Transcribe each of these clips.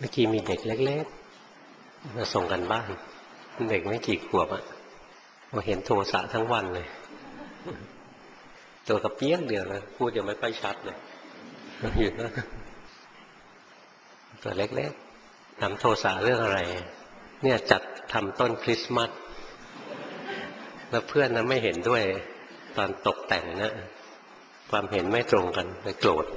มื่อกี้มีเด็กเล็กๆมาส่งกันบ้านเด็กไม่กี่ขวบมาเห็นโทสะทั้งวันเลยตัวกระเปี๊ยกเดียวเลยพูดยังไม่ค่อยชัดเลยอยู่นะตัวเล็กๆทำโทสะเรื่องอะไรเนี่ยจัดทำต้นคริสต์มาสแล้วเพื่อนนะไม่เห็นด้วยตอนตกแต่งนะความเห็นไม่ตรงกันเลยโกรธ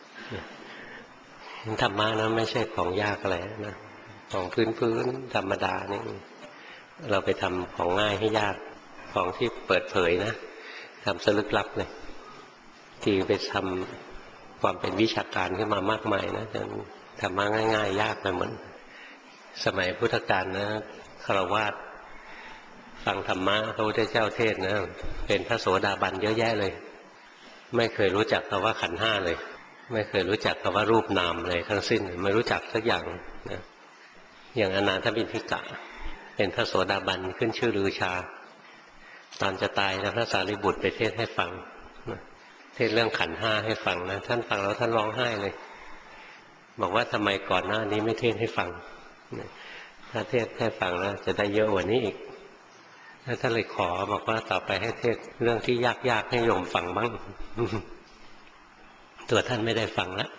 ธรรมะนะไม่ใช่ของยากอะไรนะของพื้นธรรมดานี่เราไปทำของง่ายให้ยากของที่เปิดเผยนะทำสลึกลับเลยที่ไปทำความเป็นวิชาการขึ้นมามากมายนะจนธรรมะง่ายๆยากไปหมดสมัยพุทธกาลนะฆราวาสฟังธรรมะพระพุทธเจ้าเทศนะเป็นพระโสดาบันเยอะแยะเลยไม่เคยรู้จักคำว่าขันธ์ห้าเลยไม่เคยรู้จักคำว่ารูปนามเลยทั้งสิ้นไม่รู้จักสักอย่างนะอย่างอนาถบิณฑิกะเป็นพระโสดาบันขึ้นชื่อลือชาตอนจะตายนะพระสารีบุตรไปเทศให้ฟังเทศเรื่องขันธ์ห้าให้ฟังนะท่านฟังแล้วท่านร้องไห้เลยบอกว่าทำไมก่อนหน้านี้ไม่เทศให้ฟังถ้าเทศให้ฟังแล้วจะได้เยอะกว่านี้อีกแล้วท่านเลยขอบอกว่าต่อไปให้เทศเรื่องที่ยากๆให้โยมฟังบ้างตัวท่านไม่ได้ฟังแล้ว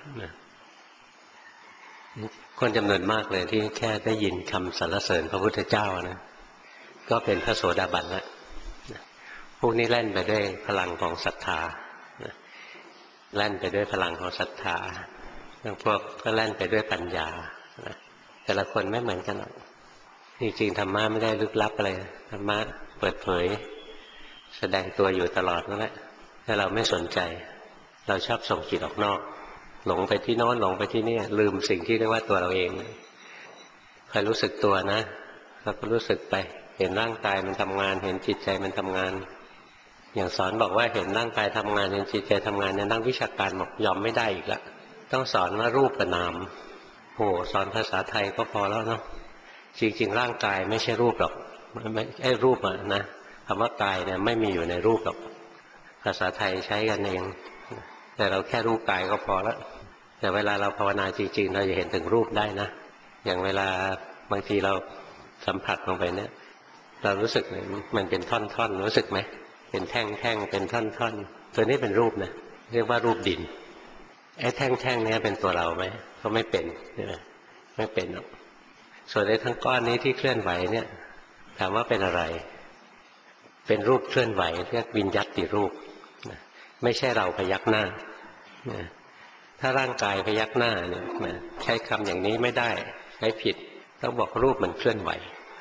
คนจำนวนมากเลยที่แค่ได้ยินคำสรรเสริญพระพุทธเจ้านะก็เป็นพระโสดาบันแล้วพวกนี้แล่นไปด้วยพลังของศรัทธาแล่นไปด้วยพลังของศรัทธาบางพวกก็แล่นไปด้วยปัญญาแต่ละคนไม่เหมือนกันหรอกจริงๆธรรมะไม่ได้ลึกลับอะไรธรรมะเปิดเผยแสดงตัวอยู่ตลอดนั่นแหละถ้าเราไม่สนใจเราชอบส่งจิตออกนอกหลงไปที่โน้นหลงไปที่นี่ลืมสิ่งที่เรียกว่าตัวเราเองใครรู้สึกตัวนะเราก็รู้สึกไปเห็นร่างกายมันทำงานเห็นจิตใจมันทำงานอย่างสอนบอกว่าเห็นร่างกายทำงานเห็นจิตใจทำงานเนี่ยนักวิชาการบอกยอมไม่ได้อีกแล้วต้องสอนว่ารูปกับนามโอ้สอนภาษาไทยก็พอแล้วเนาะจริงๆร่างกายไม่ใช่รูปหรอกไม่ไอ้รูปนะคำว่ากายเนี่ยไม่มีอยู่ในรูปหรอกภาษาไทยใช้กันเองแต่เราแค่รู้กายก็พอแล้วแต่เวลาเราภาวนาจริงๆเราจะเห็นถึงรูปได้นะอย่างเวลาบางทีเราสัมผัสลงไปเนี่ยเรารู้สึกมันเป็นท่อนๆรู้สึกไหมเป็นแท่งๆเป็นท่อนๆตัวนี้เป็นรูปนะเรียกว่ารูปดินไอ้แท่งๆนี้เป็นตัวเราไหมก็ไม่เป็นไม่เป็นหรอกส่วนไอ้ทั้งก้อนนี้ที่เคลื่อนไหวเนี่ยถามว่าเป็นอะไรเป็นรูปเคลื่อนไหวเรียกวิญญัตติรูปไม่ใช่เราพยักหน้าถ้าร่างกายพยักหน้าเนี่ยใช้คำอย่างนี้ไม่ได้ใช้ผิดต้องบอกรูปมันเคลื่อนไหว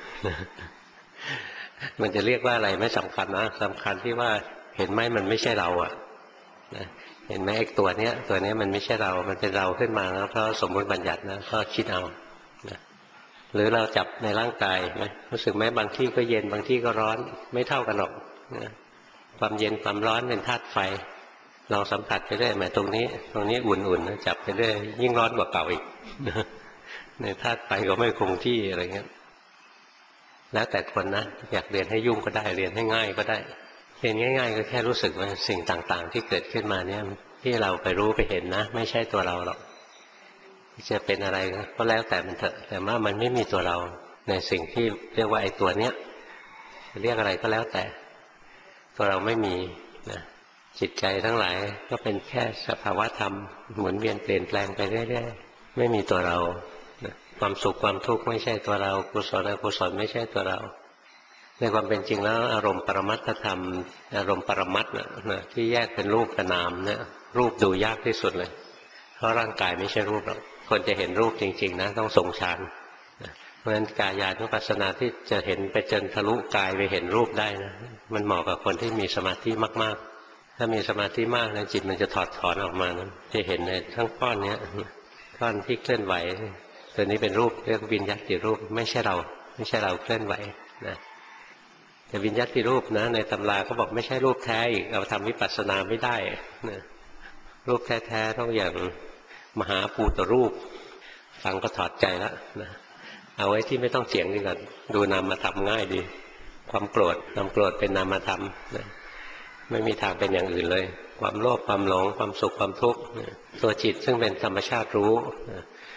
มันจะเรียกว่าอะไรไม่สำคัญนะสำคัญที่ว่าเห็นไหมมันไม่ใช่เราเห็นไหมไอ้ตัวเนี้ยมันไม่ใช่เรามันเป็นเราขึ้นมาแล้วเพราะสมมติบัญญัตินะก็คิดเอาหรือเราจับในร่างกายไหมรู้สึกไหมบางที่ก็เย็นบางที่ก็ร้อนไม่เท่ากันหรอกความเย็นความร้อนเป็นธาตุไฟลองสัมผัสไปเรื่อยแม้ตรงนี้อุ่นๆจับไปเรื่อยยิ่งร้อนกว่าเก่าอีกในธาตุไฟก็ไม่คงที่อะไรเงี้ยแล้วแต่คนนะอยากเรียนให้ยุ่งก็ได้เรียนให้ง่ายก็ได้เรียนง่ายๆก็แค่รู้สึกว่าสิ่งต่างๆที่เกิดขึ้นมาเนี่ยที่เราไปรู้ไปเห็นนะไม่ใช่ตัวเราหรอกจะเป็นอะไรก็แล้วแต่มันเถอะแต่ว่ามันไม่มีตัวเราในสิ่งที่เรียกว่าไอ้ตัวเนี้ยเรียกอะไรก็แล้วแต่ตัวเราไม่มีนะจิตใจทั้งหลายก็เป็นแค่สภาวะธรรมหมุนเวียนเปลี่ยนแปลงไปเรื่อยๆไม่มีตัวเราความสุขความทุกข์ไม่ใช่ตัวเรากุศลอกุศลไม่ใช่ตัวเราในความเป็นจริงแล้วอารมณ์ปรมัตถธรรมอารมณ์ปรมัตถ์นะที่แยกเป็นรูปกับนามเนี่ยรูปดูยากที่สุดเลยเพราะร่างกายไม่ใช่รูปหรอกคนจะเห็นรูปจริงๆนะต้องทรงฌานเพราะฉะนั้นกายานุปัสสนาที่จะเห็นไปจนทะลุกายไปเห็นรูปได้นะมันเหมาะกับคนที่มีสมาธิมากๆถ้ามีสมาธิมากนะจิตมันจะถอดถอนออกมานะจะเห็นในทั้งก้อนนี้ก้อนที่เคลื่อนไหวตัวนี้เป็นรูปเรียกวิญญัติรูปไม่ใช่เราเคลื่อนไหวนะแต่วิญญัติรูปนะในตำราเขาบอกไม่ใช่รูปแท้อีกเราทำวิปัสสนาไม่ได้นะรูปแท้ๆต้องอย่างมหาภูตรูปฟังก็ถอดใจแล้วนะเอาไว้ที่ไม่ต้องเถียงดีกว่าดูนามธรรมง่ายดีความโกรธเป็นนามธรรมนะไม่มีทางเป็นอย่างอื่นเลยความโลภความหลงความสุขความทุกข์ตัวจิตซึ่งเป็นธรรมชาติรู้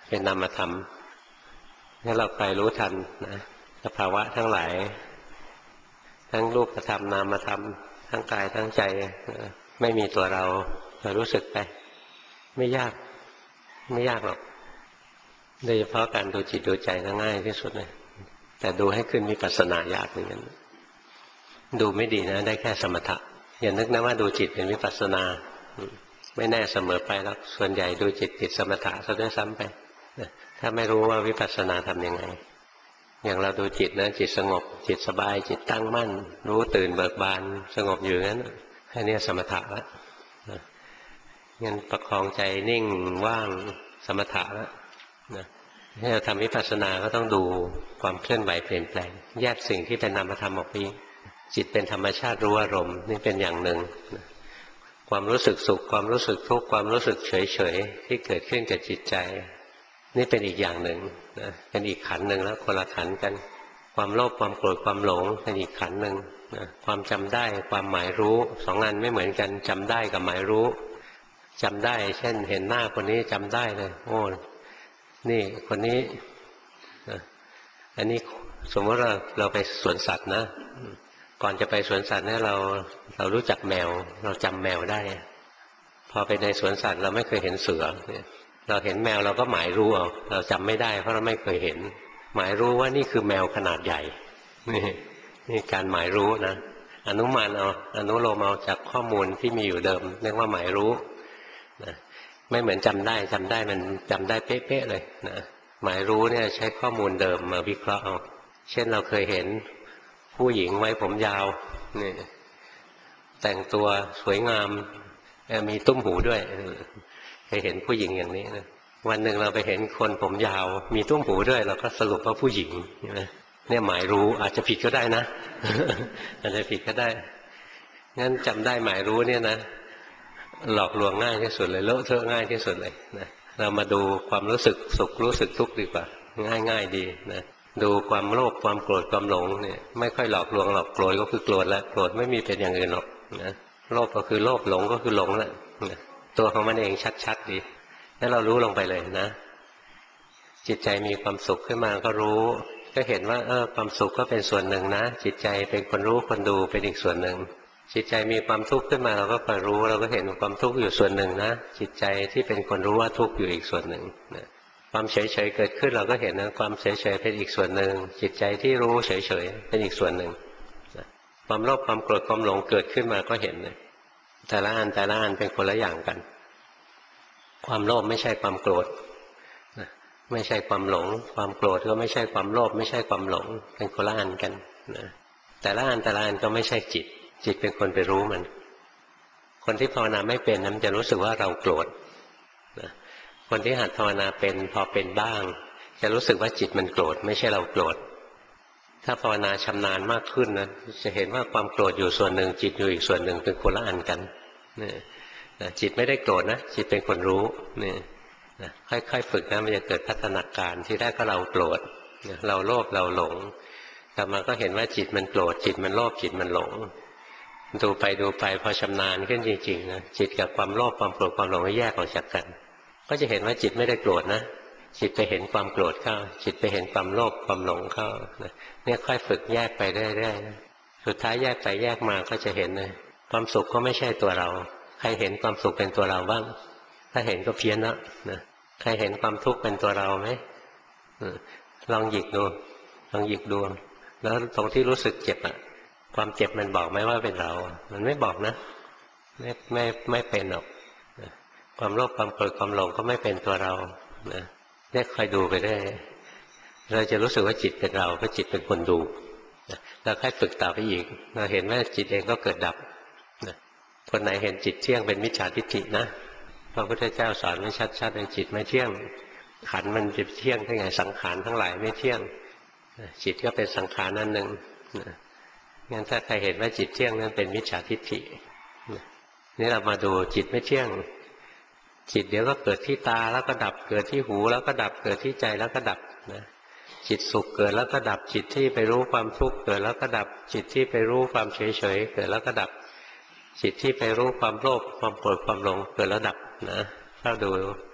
เป็นนามธรรมถ้าเราคอยรู้ทันนะสภาวะทั้งหลายทั้งรูปธรรมนามธรรมทั้งกายทั้งใจไม่มีตัวเรารู้สึกไปไม่ยากไม่ยากหรอกโดยเฉพาะการดูจิตดูใจง่ายที่สุดเลยแต่ดูให้ขึ้นวิปัสสนายากเหมือนกันดูไม่ดีนะได้แค่สมถะอย่านึกนะว่าดูจิตเป็นวิปัสสนาไม่แน่เสมอไปแล้วส่วนใหญ่ดูจิตติดสมถะซะด้วยซ้ำไปถ้าไม่รู้ว่าวิปัสสนาทำยังไงอย่างเราดูจิตนะจิตสงบจิตสบายจิตตั้งมั่นรู้ตื่นเบิกบานสงบอยู่งั้นแค่นี้สมถะแล้วงั้นประคองใจนิ่งว่างสมถะแล้วถ้าเราทำวิปัสสนาก็ต้องดูความเคลื่อนไหวเปลี่ยนแปลงแยกสิ่งที่เป็นนามธรรมออกไปจิตเป็นธรรมชาติรู้อารมณ์นี่เป็นอย่างหนึ่งความรู้สึกสุขความรู้สึกทุกข์ความรู้สึกเฉยๆที่เกิดขึ้นกับจิตใจนี่เป็นอีกอย่างหนึ่งนะเป็นอีกขันธ์หนึ่งแล้วคนละขันธ์กันความโลภความโกรธความหลงเป็นอีกขันธ์หนึ่งนะความจำได้ความหมายรู้สองอันไม่เหมือนกันจำได้กับหมายรู้จำได้เช่นเห็นหน้าคนนี้จำได้เลยโอ้นี่คนนี้อันนี้สมมติเราไปสวนสัตว์นะก่อนจะไปสวนสัตว์เนี่ยเรารู้จักแมวเราจำแมวได้พอไปในสวนสัตว์เราไม่เคยเห็นเสือเราเห็นแมวเราก็หมายรู้เอาเราจำไม่ได้เพราะเราไม่เคยเห็นหมายรู้ว่านี่คือแมวขนาดใหญ่นี่การหมายรู้นะอนุมานเอาอนุโลมเอาจากข้อมูลที่มีอยู่เดิมเรียกว่าหมายรู้นะไม่เหมือนจำได้มันจำได้เป๊ะๆเลยนะหมายรู้เนี่ยใช้ข้อมูลเดิมมาวิเคราะห์เอาเช่นเราเคยเห็นผู้หญิงไว้ผมยาวนี่แต่งตัวสวยงามมีตุ้มหูด้วยเคยเห็นผู้หญิงอย่างนี้นะวันหนึ่งเราไปเห็นคนผมยาวมีตุ้มหูด้วยเราก็สรุปว่าผู้หญิงเนี่ยหมายรู้อาจจะผิดก็ได้นะ อาจจะผิดก็ได้งั้นจำได้หมายรู้เนี่ยนะหลอกลวงง่ายที่สุดเลยเลอะเทอะง่ายที่สุดเลยนะเรามาดูความรู้สึกสุขรู้สึกทุกข์ดีกว่าง่ายดีนะดูความโลภความโกรธความหลงเนี่ยไม่ค่อยหลอกลวงหรอกโกรธก็คือโกรธแล้วโกรธไม่มีเป็นอย่างอื่นหรอกนะโลภก็คือโลภหลงก็คือหลงแหละตัวของมันเองชัดๆดีแล้วเรารู้ลงไปเลยนะจิตใจมีความสุขขึ้นมาก็รู้ก็เห็นว่าความสุขก็เป็นส่วนหนึ่งนะจิตใจเป็นคนรู้คนดูเป็นอีกส่วนหนึ่งจิตใจมีความทุกข์ขึ้นมาเราก็คอยรู้เราก็เห็นความทุกข์อยู่ส่วนหนึ่งนะจิตใจที่เป็นคนรู้ว่าทุกข์อยู่อีกส่วนหนึ่งนะความเฉยๆเกิดขึ้นเราก็เห็นนะความเฉยๆเป็นอีกส่วนหนึ่งจิตใจที่รู้เฉยๆเป็นอีกส่วนหนึ่งความโลภความโกรธความหลงเกิดขึ้นมาก็เห็นเลยแต่ละอันเป็นคนละอย่างกันความโลภไม่ใช่ความโกรธไม่ใช่ความหลงความโกรธก็ไม่ใช่ความโลภไม่ใช่ความหลงเป็นคนละอันกันนะแต่ละอันก็ไม่ใช่จิตเป็นคนไปรู้มันคนที่ภาวนาไม่เป็นมันจะรู้สึกว่าเราโกรธนะคนที่หัดภาวนาเป็นพอเป็นบ้างจะรู้สึกว่าจิตมันโกรธไม่ใช่เราโกรธถ้าภาวนาชำนาญมากขึ้นนะจะเห็นว่าความโกรธอยู่ส่วนหนึ่งจิตอยู่อีกส่วนหนึ่งเป็นคนละอันกันจิตไม่ได้โกรธนะจิตเป็นคนรู้นี่ค่อยๆฝึกนะมันจะเกิดพัฒนาการที่แรกก็เราโกรธเราโลภเราหลงต่อมาก็เห็นว่าจิตมันโกรธจิตมันโลภจิตมันหลงดูไปพอชำนาญขึ้นจริงๆนะจิตกับความโลภความโกรธความหลงแยกออกจากกันก็จะเห็นว่าจิตไม่ได้โกรธนะจิตไปเห็นความโกรธเข้าจิตไปเห็นความโลภความหลงเข้าเนี่ยค่อยฝึกแยกไปเรื่อยๆสุดท้ายแยกไปแยกมาก็จะเห็นเลยความสุขก็ไม่ใช่ตัวเราใครเห็นความสุขเป็นตัวเราบ้างถ้าเห็นก็เพี้ยนแล้วนะใครเห็นความทุกข์เป็นตัวเราไหมลองหยิกดูแล้วตรงที่รู้สึกเจ็บอ่ะความเจ็บมันบอกไหมว่าเป็นเรามันไม่บอกนะไม่เป็นหรอกความโลภความโกรธความหลงก็ไม่เป็นตัวเรานะเนี่ยคอยดูไปได้เราจะรู้สึกว่าจิตเป็นเราเพราะจิตเป็นคนดูแล้วค่อยฝึกต่อไปอีกเราเห็นว่าจิตเองก็เกิดดับคนไหนเห็นจิตเที่ยงเป็นมิจฉาทิฏฐินะพระพุทธเจ้าสอนไว้ชัดๆในจิตไม่เที่ยงขันธ์มันจะเที่ยงได้ไงสังขารทั้งหลายไม่เที่ยงจิตก็เป็นสังขารนั่นหนึ่งงั้นถ้าใครเห็นว่าจิตเที่ยงนั้นเป็นมิจฉาทิฏฐินี่เรามาดูจิตไม่เที่ยงจิตเดี๋ยวก็เกิดที่ตาแล้วก็ดับเกิดที่หูแล้วก็ดับเกิดที่ใจแล้วก็ดับนะจิตสุขเกิดแล้วก็ดับจิตที่ไปรู้ความทุกข์เกิดแล้วก็ดับจิตที่ไปรู้ความเฉยเฉยเกิดแล้วก็ดับจิตที่ไปรู้ความโลภความโกรธความหลงเกิดแล้วดับนะถ้าดู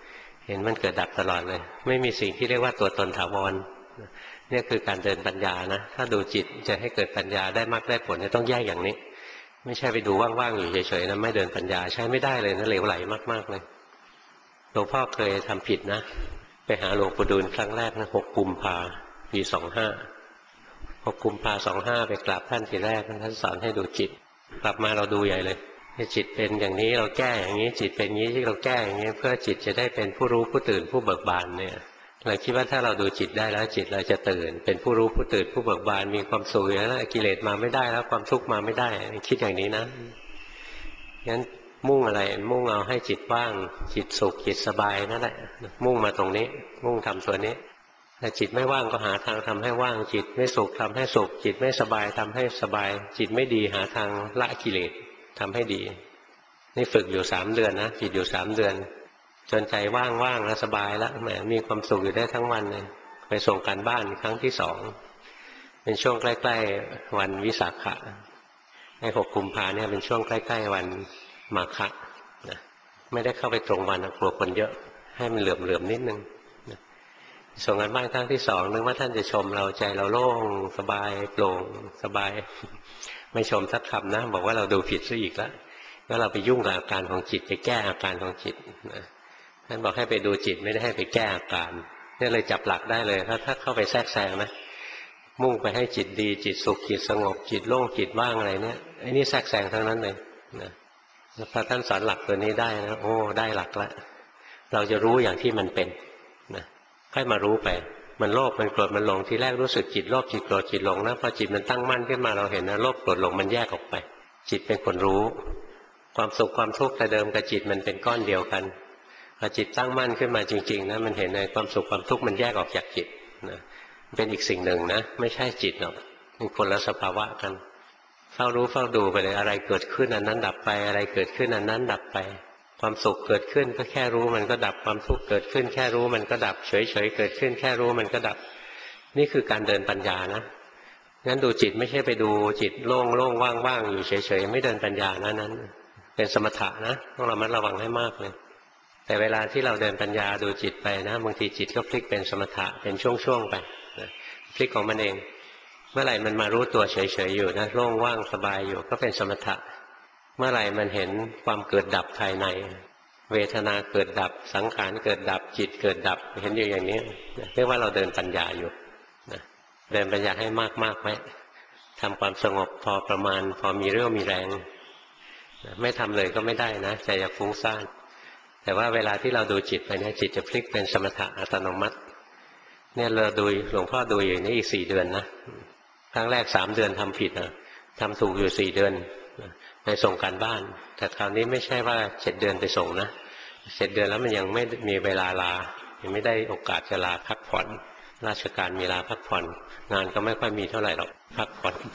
เห็นมันเกิดดับตลอดเลยไม่มีสิ่งที่เรียกว่าตัวตนถาวรนี่คือการเดินปัญญานะถ้าดูจิตจะให้เกิดปัญญาได้มรรคได้ผลเนี่ยต้องแยกอย่างนี้ไม่ใช่ไปดูว่างๆอยู่เฉยๆนะไม่เดินปัญญาใช้ไม่ได้เลยนะเหลวไหลมากๆเลยหลวงพ่อเคยทำผิดนะไปหาหลวงปู่ดูลครั้งแรกนะ6 กุมภาปี25 6 กุมภา25ไปกราบท่านทีแรกท่านสอนให้ดูจิตกลับมาเราดูใหญ่เลยจิตเป็นอย่างนี้เราแก้อย่างนี้จิตเป็นอย่างนี้ที่เราแก้อย่างนี้เพื่อจิตจะได้เป็นผู้รู้ผู้ตื่นผู้เบิกบานเนี่ยเราคิดว่าถ้าเราดูจิตได้แล้วจิตเราจะตื่นเป็นผู้รู้ผู้ตื่นผู้เบิกบานมีความสุขแล้วกิเลสมาไม่ได้แล้วความทุกข์มาไม่ได้คิดอย่างนี้นะงั้นมุ่งอะไรมุ่งเอาให้จิตว่างจิตสุขจิตสบายนั่นแหละมุ่งมาตรงนี้มุ่งทำตัวนี้แต่จิตไม่ว่างก็หาทางทำให้ว่างจิตไม่สุขทำให้สุขจิตไม่สบายทำให้สบายจิตไม่ดีหาทางละกิเลสทำให้ดีนี่ฝึกอยู่3 เดือนนะจิตอยู่3 เดือนจนใจว่างๆแล้วสบายแล้วแหมมีความสุขอยู่ได้ทั้งวันเลยไปส่งการบ้านครั้งที่2เป็นช่วงใกล้ๆวันวิสาขะใน6 กุมภาเนี่ยเป็นช่วงใกล้ๆวันมาฆะนะไม่ได้เข้าไปตรงวันกลัวคนเยอะให้มันเหลื่อมๆนิดนึงนะส่งการบ้านครั้งที่2นึกว่าท่านจะชมเราใจเราโล่งสบายโปร่งสบายไม่ชมสักคำนะบอกว่าเราดูผิดซะอีกแล้วว่าเราไปยุ่งกับอาการของจิตไปแก้อาการของจิตนะท่านบอกให้ไปดูจิตไม่ได้ให้ไปแก้อาการนี่เลยจับหลักได้เลยถ้าเข้าไปแทรกแซงนะมุ่งไปให้จิตดีจิตสุขจิตสงบจิตโล่งจิตว่างอะไรเนี่ยไอ้นี่แทรกแซงทั้งนั้นเลยนะพอท่านสอนหลักตัวนี้ได้นะโอ้ได้หลักแล้วเราจะรู้อย่างที่มันเป็นนะค่อยมารู้ไปมันโลภมันโกรธมันหลงทีแรกรู้สึกจิตโลภจิตโกรธจิตหลงนะพอจิตมันตั้งมั่นขึ้นมาเราเห็นนะโลภโกรธหลงมันแยกออกไปจิตเป็นคนรู้ความสุขความทุกข์แต่เดิมกับจิตมันเป็นก้อนเดียวกันพอจิตตั้งมั่นขึ้นมาจริงๆนะมันเห็นในความสุขความทุกข์มันแยกออกจากจิตนะเป็นอีกสิ่งหนึ่งนะไม่ใช่จิตหรอกเป็นคนละสภาวะกันเฝ้ารู้เฝ้าดูไปเลยอะไรเกิดขึ้นอันนั้นดับไปอะไรเกิดขึ้นอันนั้นดับไปความสุขเกิดขึ้นก็แค่รู้มันก็ดับความทุกข์เกิดขึ้นแค่รู้มันก็ดับเฉยๆเกิดขึ้นแค่รู้มันก็ดับนี่คือการเดินปัญญานะงั้นดูจิตไม่ใช่ไปดูจิตโล่งโล่งว่างๆอยู่เฉยๆไม่เดินปัญญานั้นเป็นสมถะนะต้องระมัดระวังให้มากเลยแต่เวลาที่เราเดินปัญญาดูจิตไปนะบางทีจิตก็พลิกเป็นสมถะเป็นช่วงๆไปพลิกของมันเองเมื่อไหร่มันมารู้ตัวเฉยๆอยู่นะโล่งว่างสบายอยู่ก็เป็นสมถะเมื่อไหร่มันเห็นความเกิดดับภายในเวทนาเกิดดับสังขารเกิดดับจิตเกิดดับเห็นอยู่อย่างนี้เรียกว่าเราเดินปัญญาอยู่เดินปัญญาให้มากๆไว้ทำความสงบพอประมาณพอมีเรี่ยวมีแรงไม่ทำเลยก็ไม่ได้นะใจจะฟุ้งซ่านแต่ว่าเวลาที่เราดูจิตไปเนี่ยจิตจะพลิกเป็นสมถะอัตโนมัติเนี่ยเราดูหลวงพ่อดูอย่างนี้อีก4 เดือนนะครั้งแรก3 เดือนทำผิดนะทำถูกอยู่4 เดือนไปส่งการบ้านแต่คราวนี้ไม่ใช่ว่า7 เดือนไปส่งนะ7 เดือนแล้วมันยังไม่มีเวลาลายังไม่ได้โอกาสจะลาพักผ่อนราชการมีลาพักผ่อนงานก็ไม่ค่อยมีเท่าไหร่หรอกพักผ่อน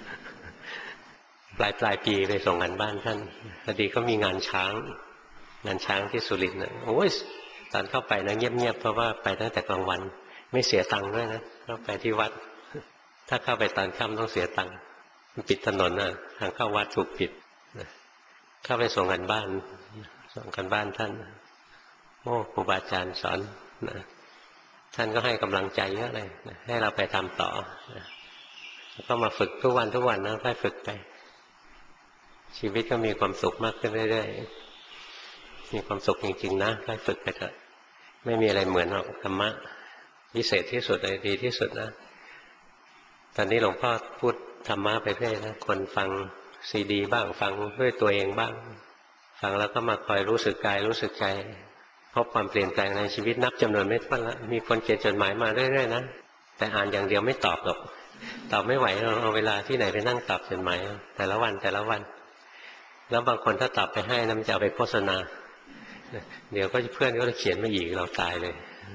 ปลายปีไปส่งกันบ้านท่านพอดีก็มีงานช้างที่สุรินทร์นะโอ้ยตอนเข้าไปนะเงียบๆเพราะว่าไปตั้งแต่กลางวันไม่เสียตังค์ด้วยนะเข้าไปที่วัดถ้าเข้าไปตอนค่ำต้องเสียตังค์ปิดถนนน่ะทางเข้าวัดถูกปิดเข้าไปส่งกันบ้านท่านโอ้ครูบาอาจารย์สอนนะท่านก็ให้กำลังใจเยอะเลยให้เราไปทำต่อก็มาฝึกทุกวันนะค่อยฝึกไปชีวิตก็มีความสุขมากขึ้นเรื่อยๆมีความสุขจริงๆนะค่อยฝึกไปเถอะไม่มีอะไรเหมือนหรอกธรรมะพิเศษที่สุดเลยดีที่สุดนะตอนนี้หลวงพ่อพูดธรรมะไปเรื่อยนะคนฟังซีดีบ้างฟังด้วยตัวเองบ้างฟังแล้วก็มาคอยรู้สึกกายรู้สึกใจพบความเปลี่ยนแปลงในชีวิตนับจำนวนไม่ถ้วนแล้วมีคนเขียนจดหมายมาเรื่อยๆนะแต่อ่านอย่างเดียวไม่ตอบหรอกตอบไม่ไหวเราเอาเวลาที่ไหนไปนั่งตอบจดหมายแต่ละวันแล้วบางคนถ้าตอบไปให้นะมันจะเอาไปโฆษณาเดี๋ยวก็เพื่อนก็จะเขียนมาอีกเราตายเลย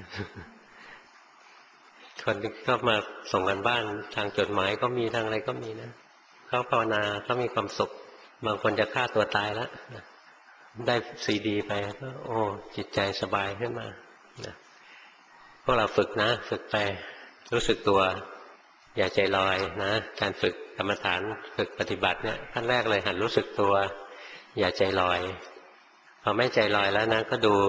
คนก็มาส่งกันบ้านทางจดหมายก็มีทางอะไรก็มีนะเขาภาวนาเขามีความสุขบางคนจะฆ่าตัวตายแล้วได้ซีดีไปก็โอ้จิตใจสบายขึ้นมาพวกเราฝึกนะฝึกไปรู้สึกตัวอย่าใจลอยนะการฝึกกรรมฐานฝึกปฏิบัติเนี่ยขั้นแรกเลยหัดรู้สึกตัวอย่าใจลอยพอไม่ใจลอยแล้วนะก็ดู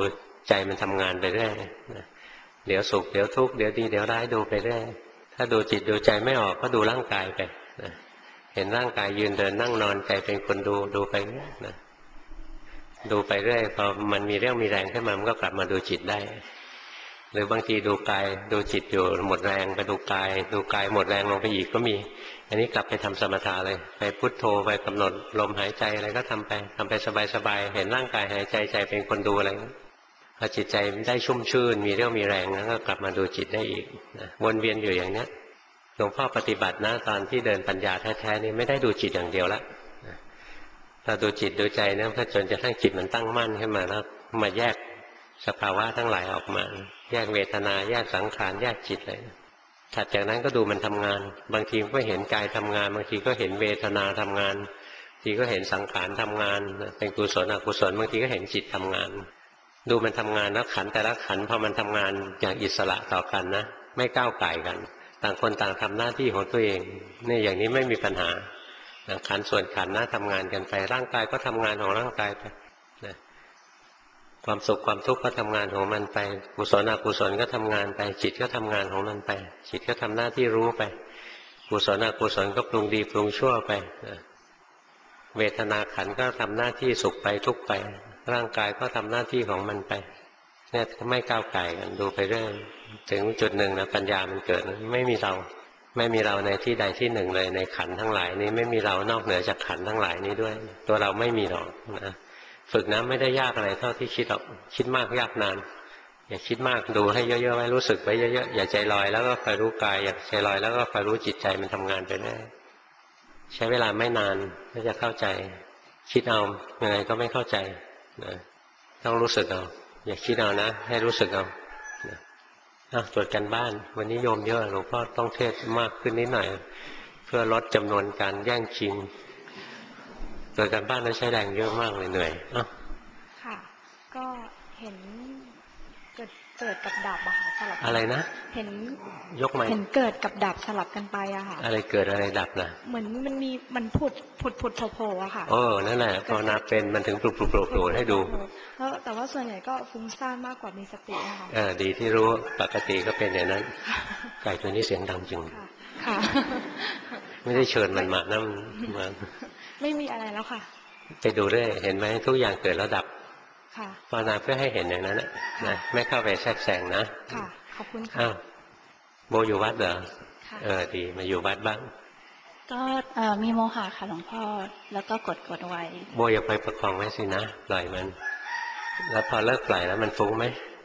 ใจมันทำงานไปเรื่อยเดี๋ยวสุขเดี๋ยวทุกข์เดี๋ยวดีเดี๋ยวร้ายดูไปเรื่อยถ้าดูจิตดูใจไม่ออกก็ดูร่างกายไปเห็นร่างกายยืนเดินนั่งนอนใจเป็นคนดูดูไปนะดูไปเรื่อยพอมันมีเรื่องมีแรงขึ้นมามันก็กลับมาดูจิตได้หรือบางทีดูกายดูจิตอยู่หมดแรงไปดูกายดูกายหมดแรงลงไปอีกก็มีอันนี้กลับไปทำสมถะเลยไปพุทโธไปกำหนดลมหายใจอะไรก็ทำไปสบายๆเห็นร่างกายหายใจใจเป็นคนดูอะไรพอจิตใจได้ชุ่มชื่นมีเรี่ยวมีแรงแล้วก็กลับมาดูจิตได้อีกวนเวียนอยู่อย่างนี้หลวงพ่อปฏิบัตินะตอนที่เดินปัญญาแท้ๆนี่ไม่ได้ดูจิตอย่างเดียวละเราดูจิตดูใจนะจนจะทั้งจิตมันตั้งมั่นขึ้นมาแล้วมาแยกสภาวะทั้งหลายออกมาแยกเวทนาแยกสังขารแยกจิตเลยถัดจากนั้นก็ดูมันทำงานบางทีก็เห็นกายทำงานบางทีก็เห็นเวทนาทำงานบางทีก็เห็นสังขารทำงานเป็นกุศลอกุศลบางทีก็เห็นจิตทำงานดูมันทำงานแล้วขันแต่ละขันพอมันทำงานอย่างอิสระต่อกันนะไม่ก้าวไก่กันต่างคนต่างทำหน้าที่ของตัวเองเนี่ยอย่างนี้ไม่มีปัญหาขันส่วนขันนะทำงานกันไปร่างกายก็ทำงานของร่างกายไปนะความสุขความทุกข์ก็ทำงานของมันไปกุศลอกุศลก็ทำงานไปจิตก็ทำงานของมันไปจิตก็ทำหน้าที่รู้ไปกุศลอกุศลก็ปรุงดีปรุงชั่วไปนะเวทนาขันก็ทำหน้าที่สุขไปทุกข์ไปร่างกายก็ทำหน้าที่ของมันไปเนี่ยไม่ก้าวไก่กันดูไปเรื่อยถึงจุดหนึ่งนะปัญญามันเกิดไม่มีเราในที่ใดที่หนึ่งเลยในขันทั้งหลายนี้ไม่มีเรานอกเหนือจากขันทั้งหลายนี้ด้วยตัวเราไม่มีหรอกนะฝึกนะไม่ได้ยากอะไรเท่าที่คิดหรอกคิดมากยากนานอย่าคิดมากดูให้เยอะๆไว้รู้สึกไว้เยอะๆอย่าใจลอยแล้วก็คอยรู้กายอย่าใจลอยแล้วก็คอยรู้จิตใจมันทำงานไปได้ใช้เวลาไม่นานก็จะเข้าใจคิดเอายังไงก็ไม่เข้าใจนะต้องรู้สึกเอาอย่าคิดเอานะให้รู้สึกเอาตรวจกันบ้านวันนี้โยมเยอะหลวงพ่อต้องเทศมากขึ้นนิดหน่อยเพื่อลดจำนวนการแย่งชิงตรวจกันบ้านนั้นใช้แรงเยอะมากเลยเหนื่อยค่ะก็เห็นเกิดกับดับอะค่ะสลับอะไรนะเห็นยกไม้เห็นเกิดกับดับสลับกันไปอะค่ะอะไรเกิดอะไรดับนะเหมือนมันผุดโผล่อะค่ะนั่นแหละภาวนาเป็นมันถึงปลุกโผล่ให้ดูแต่ว่าส่วนใหญ่ก็ฟุ้งซ่านมากกว่ามีสตินะคะดีที่รู้ปกติก็เป็นอย่างนั้นไก่ตัวนี้เสียงดังจริงค่ะไม่ได้เชิญมันมานั่งมาไม่มีอะไรแล้วค่ะไปดูเรื่อยเห็นไหมทุกอย่างเกิดแล้วดับภาวนาเพื่อให้เห็นอย่างนั้นนะไม่เข้าไปแทรกแซงนะค่ะขอบคุณค่ะโบอยู่วัดเหรอดีมาอยู่วัดบ้างก็มีโมหะค่ะหลวงพ่อแล้วก็กดไว้โบอย่าไปประคองไว้สินะปล่อยมันแล้วพอเลิกปล่อยแล้วมันฟุ้งไหม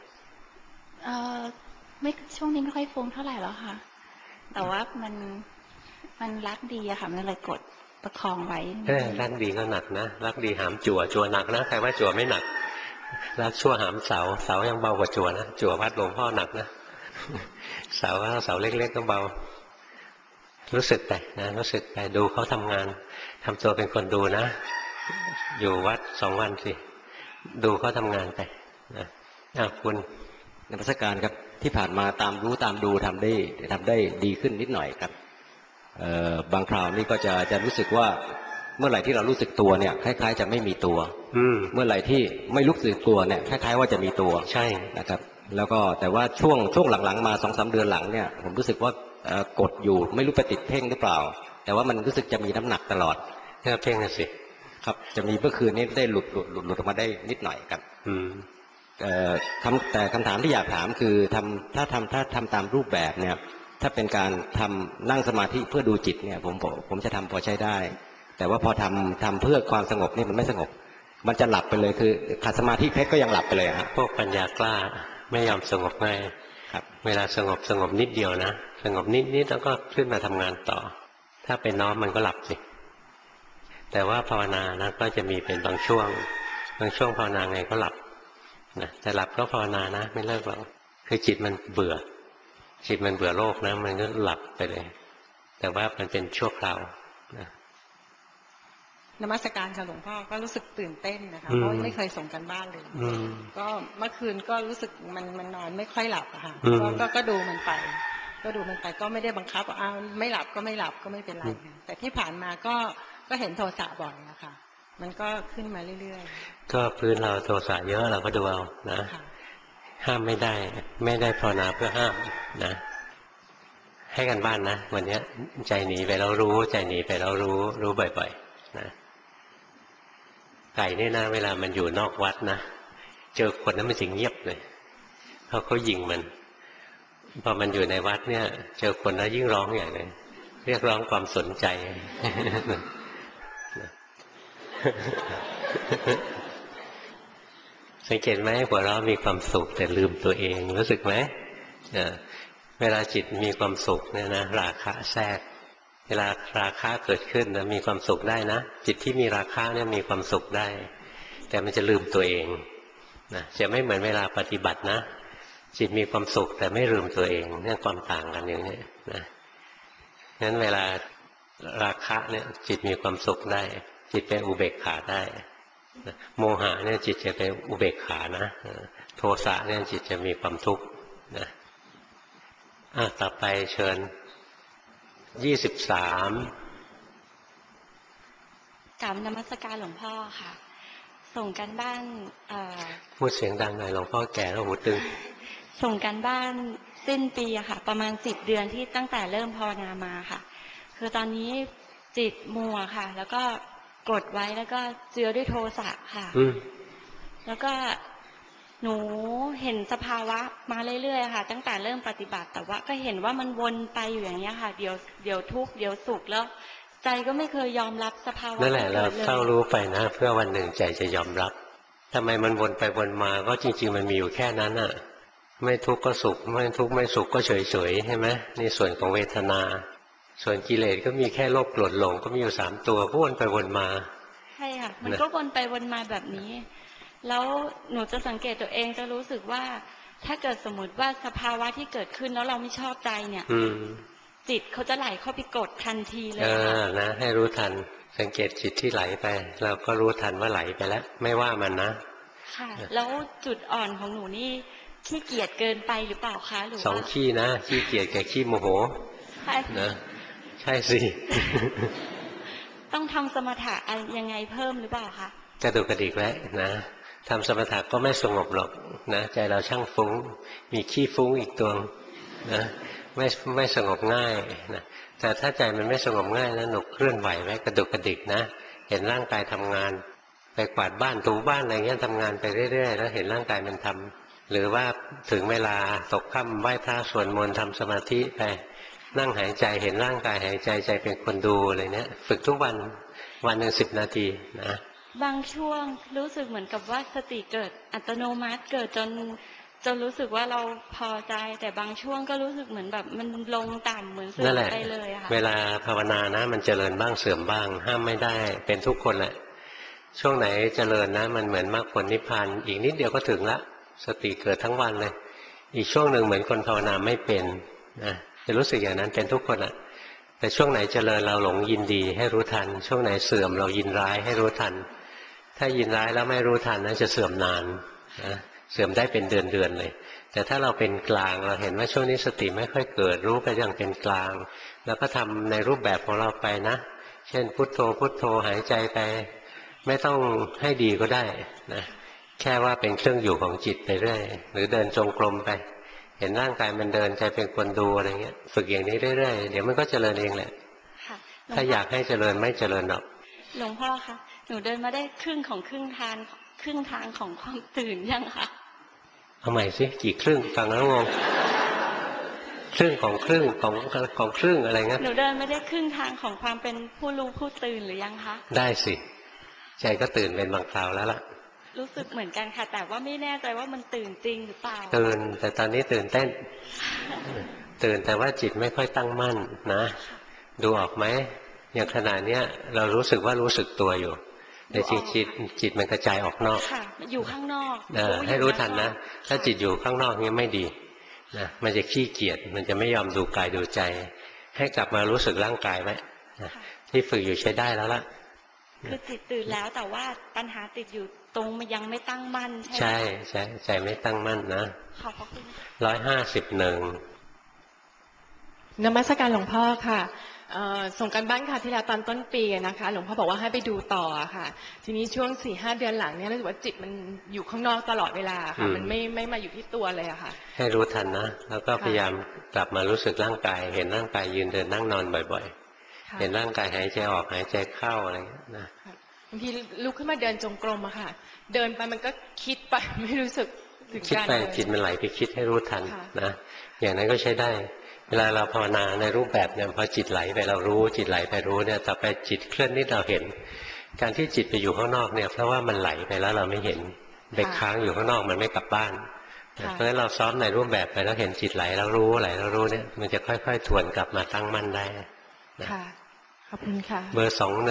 ไม่ช่วงนี้ไม่ค่อยฟุ้งเท่าไหร่แล้วค่ะแต่ว่ามันรักดีอะค่ะมันเลยกดประคองไว้รักดีก็หนักนะรักดีหามจั่วหนักนะใครว่าจั่วไม่หนักรักชั่วหามเสายังเบากว่าจั่วนะจั่ววัดหลวงพ่อหนักนะเสาเล็กๆก็เบารู้สึกไปนะรู้สึกไปดูเขาทำงานทำตัวเป็นคนดูนะอยู่วัด2 วันสิดูเขาทำงานไปนะคุณนมัสการครับที่ผ่านมาตามรู้ตามดูทำได้ดีขึ้นนิดหน่อยครับบางคราวนี่ก็จะรู้สึกว่าเมื่อไหร่ที่เรารู้สึกตัวเนี่ยคล้ายๆจะไม่มีตัวเมื่อไหร่ที่ไม่รู้สึกตัวเนี่ยคล้ายๆว่าจะมีตัวใช่นะครับแล้วก็แต่ว่าช่วงหลังๆมา2-3 เดือนหลังเนี่ยผมรู้สึกว่ากดอยู่ไม่รู้ไปติดเพ่งหรือเปล่าแต่ว่ามันรู้สึกจะมีน้ำหนักตลอดเพ่งสิครับจะมีเมื่อคืนนี้ได้หลุดออกมาได้นิดหน่อยครับแต่คำถามที่อยากถามคือถ้าทำตามรูปแบบเนี่ยถ้าเป็นการทำนั่งสมาธิเพื่อดูจิตเนี่ยผมจะทำพอใช้ได้แต่ว่าพอทำเพื่อความสงบนี่มันไม่สงบมันจะหลับไปเลยคือขาดสมาธิเพชรก็ยังหลับไปเลยฮะพวกปัญญากล้าไม่ยอมสงบง่ายครับเวลาสงบนิดเดียวนะสงบนิดแล้วก็ขึ้นมาทำงานต่อถ้าเป็นน้อมมันก็หลับสิแต่ว่าภาวนานะก็จะมีเป็นบางช่วงภาวนาไงก็หลับนะแต่หลับก็ภาวนานะไม่เลิกหรอกคือจิตมันเบื่อโลกนะมันก็หลับไปเลยแต่ว่ามันเป็นชั่วคราวนะนมัสการค่ะหลวงพ่อก็รู้สึกตื่นเต้นนะคะเพราะไม่เคยส่งกันบ้านเลยก็เมื่อคืนก็รู้สึกมันนอนไม่ค่อยหลับอะค่ะก็ดูมันไปก็ไม่ได้บังคับว่าไม่หลับก็ไม่หลับก็ไม่เป็นไรแต่ที่ผ่านมาก็เห็นโทสะบ่อยนะคะมันก็ขึ้นมาเรื่อยๆก็พื้นเราโทสะเยอะเราก็ดูเอานะห้ามไม่ได้ไม่ได้ภาวนาเพื่อห้ามนะให้กันบ้านนะวันนี้ใจหนีไปแล้วรู้ใจหนีไปแล้วรู้บ่อยๆนะไก่นี่นะเวลามันอยู่นอกวัดนะเจอคนนั้นมันจะเงียบเลยเพราะเขายิงมันพอมันอยู่ในวัดเนี่ยเจอคนแล้วยิ่งร้องอย่างเลยเรียกร้องความสนใจ สังเกตไหมหัวเราะมีความสุขแต่ลืมตัวเองรู้สึกไหมเวลาจิตมีความสุขเนี่ยนะราคะแทรกเวลาราคะเกิดขึ้นนะมีความสุขได้นะจิตที่มีราคะเนี่ยมีความสุขได้แต่มันจะลืมตัวเองนะจะไม่เหมือนเวลาปฏิบัตินะจิตมีความสุขแต่ไม่ลืมตัวเองเนี่ยความต่างกันอย่างนี้นะงั้นเวลาราคะเนี่ยจิตมีความสุขได้จิตเป็นอุเบกขาได้โมหะเนี่ยจิตจะเป็นอุเบกขานะโทสะเนี่ยจิตจะมีความทุกข์นะต่อไปเชิญ23 กราบนมัสการหลวงพ่อค่ะส่งกันบ้านพูดเสียงดังหน่อยหลวงพ่อแก่แล้วหูตึงส่งกันบ้านสิ้นปีอะค่ะประมาณ10 เดือนที่ตั้งแต่เริ่มภาวนามาค่ะคือตอนนี้จิตมัวค่ะแล้วก็กดไว้แล้วก็เจือด้วยโทสะค่ะแล้วก็หนูเห็นสภาวะมาเรื่อยๆค่ะตั้งแต่เริ่มปฏิบัติแต่ว่าก็เห็นว่ามันวนไปอยู่อย่างนี้ค่ะเดี๋ยวทุกข์เดี๋ยวสุขแล้วใจก็ไม่เคยยอมรับสภาวะนั่นแหละเราเฝ้ารู้ไปนะเพื่อวันหนึ่งใจจะยอมรับทำไมมันวนไปวนมาก็จริงๆมันมีอยู่แค่นั้นอ่ะไม่ทุกข์ก็สุขไม่ทุกข์ไม่สุขก็เฉยๆใช่ไหมนี่ส่วนของเวทนาส่วนกิเลสก็มีแค่โลภโกรธหลงก็มีอยู่3ตัวก็วนไปวนมาใช่ค่ะมันก็วนไปวนมาแบบนี้แล้วหนูจะสังเกตตัวเองจะรู้สึกว่าถ้าเกิดสมมติว่าสภาวะที่เกิดขึ้นแล้วเราไม่ชอบใจเนี่ยจิตเขาจะไหลเข้าไปกดทันทีเลยค่ะนะให้รู้ทันสังเกตจิตที่ไหลไปเราก็รู้ทันว่าไหลไปแล้วไม่ว่ามันนะค่ะแล้วจุดอ่อนของหนูนี่ขี้เกียจเกินไปหรือเปล่าคะหรือว่า 2ขี้นะขี้เกียจกับขี้โมโหใช่นะใช่สิต้องทำสมถะยังไงเพิ่มหรือเปล่าคะกระดุกกระดิกไว้นะทำสมถะก็ไม่สงบหรอกนะใจเราช่างฟุ้งมีขี้ฟุ้งอีกตัวนะไม่สงบง่ายนะแต่ถ้าใจมันไม่สงบง่ายนะหนุกเคลื่อนไหวไว้กระดุกกระดิกนะเห็นร่างกายทำงานไปกวาดบ้านถูบ้านอะไรเงี้ยทำงานไปเรื่อยๆแล้วเห็นร่างกายมันทำหรือว่าถึงเวลาตกค่ำไหว้พระสวดมนต์ทำสมาธิไปนั่งหายใจเห็นร่างกายหายใจใจเป็นคนดูอะไรเนี้ยฝึกทุกวันวันหนึ่ง10 นาทีนะบางช่วงรู้สึกเหมือนกับว่าสติเกิดอัตโนมัติเกิดจนรู้สึกว่าเราพอใจแต่บางช่วงก็รู้สึกเหมือนแบบมันลงต่ำเหมือนเสื่อมไปเลยค่ะเวลาภาวนานะมันเจริญบ้างเสื่อมบ้างห้ามไม่ได้เป็นทุกคนแหละช่วงไหนเจริญนะมันเหมือนมรรคผลนิพพานอีกนิดเดียวก็ถึงละสติเกิดทั้งวันเลยอีกช่วงหนึ่งเหมือนคนภาวนาไม่เป็นนะจะรู้สึกอย่างนั้นเป็นทุกคนอะแต่ช่วงไหนเจริญเราหลงยินดีให้รู้ทันช่วงไหนเสื่อมเรายินร้ายให้รู้ทันถ้ายินร้ายแล้วไม่รู้ทันนั้นจะเสื่อมนานนะเสื่อมได้เป็นเดือนๆเลยแต่ถ้าเราเป็นกลางเราเห็นว่าช่วงนี้สติไม่ค่อยเกิดรู้ไปอย่างเป็นกลางแล้วก็ทำในรูปแบบของเราไปนะเช่นพุทโธพุทโธหายใจไปไม่ต้องให้ดีก็ได้นะแค่ว่าเป็นเครื่องอยู่ของจิตไปเรื่อยหรือเดินจงกรมไปเห็นร่างกายมันเดินใจเป็นคนดูอะไรเงี้ยฝึกอย่างนี้เรื่อยๆเดี๋ยวมันก็เจริญเองแหละถ้าอยากให้เจริญไม่เจริญหรอกหลวงพ่อคะหนูเดินมาได้ครึ่งของครึ่งทางของความตื่นยังคะเอาใหม่สิกี่ครึ่งฟังแล้วงงครึ่งของครึ่งของครึ่งอะไรเงี้ยหนูเดินไม่ได้ครึ่งทางของความเป็นผู้รู้ผู้ตื่นหรือยังคะได้สิใจก็ตื่นเป็นบางคราวแล้วล่ะรู้สึกเหมือนกันค่ะแต่ว่าไม่แน่ใจว่ามันตื่นจริงหรือเปล่าตื่นแต่ตอนนี้ตื่นเต้นตื่นแต่ว่าจิตไม่ค่อยตั้งมั่นนะดูออกไหมอย่างขณะเนี้ยเรารู้สึกว่ารู้สึกตัวอยู่แต่จริงจิตมันกระจายออกนอกค่ะอยู่ข้างนอกให้รู้ทันนะถ้าจิตอยู่ข้างนอกนี้ไม่ดีนะมันจะขี้เกียจมันจะไม่ยอมดูกายดูใจให้กลับมารู้สึกร่างกายไว้ที่ฝึกอยู่ใช้ได้แล้วล่ะคือจิตตื่นแล้วแต่ว่าปัญหาติดอยู่ตรงมันยังไม่ตั้งมั่นใช่ใช่ใจไม่ตั้งมั่นนะขอบพระคุณ 151 นมัสการหลวงพ่อค่ะส่งกันบ้านค่ะที่แล้วตอนต้นปีนะคะหลวงพ่อบอกว่าให้ไปดูต่อค่ะทีนี้ช่วง 4-5 เดือนหลังเนี่ยรู้สึกว่าจิตมันอยู่ข้างนอกตลอดเวลาค่ะมันไม่มาอยู่ที่ตัวเลยอะค่ะให้รู้ทันนะแล้วก็พยายามกลับมารู้สึกร่างกายเห็นร่างกายยืนเดินนั่งนอนบ่อยๆเห็นร่างกายหายใจออกหายใจเข้าอะไรนะบางทีลุกขึ้นมาเดินจงกรมอะค่ะเดินไปมันก็คิดไปไม่รู้สึกถึงการคิดไปจิตมันไหลไปคิดให้รู้ทันนะอย่างนั้นก็ใช้ได้เวลาเราภาวนาในรูปแบบเนี่ยพอจิตไหลไปเรารู้จิตไหลไปรู้เนี่ยต่อไปจิตเคลื่อนนิดเราเห็นการที่จิตไปอยู่ข้างนอกเนี่ยเพราะว่ามันไหลไปแล้วเราไม่เห็นไปค้างอยู่ข้างนอกมันไม่กลับบ้านเพราะฉะนั้นเราซ้อมในรูปแบบไปแล้วเห็นจิตไหลแล้วรู้ไหลแล้วรู้เนี่ยมันจะค่อยๆทวนกลับมาตั้งมั่นได้ค่ะขอบคุณค่ะเบอร์21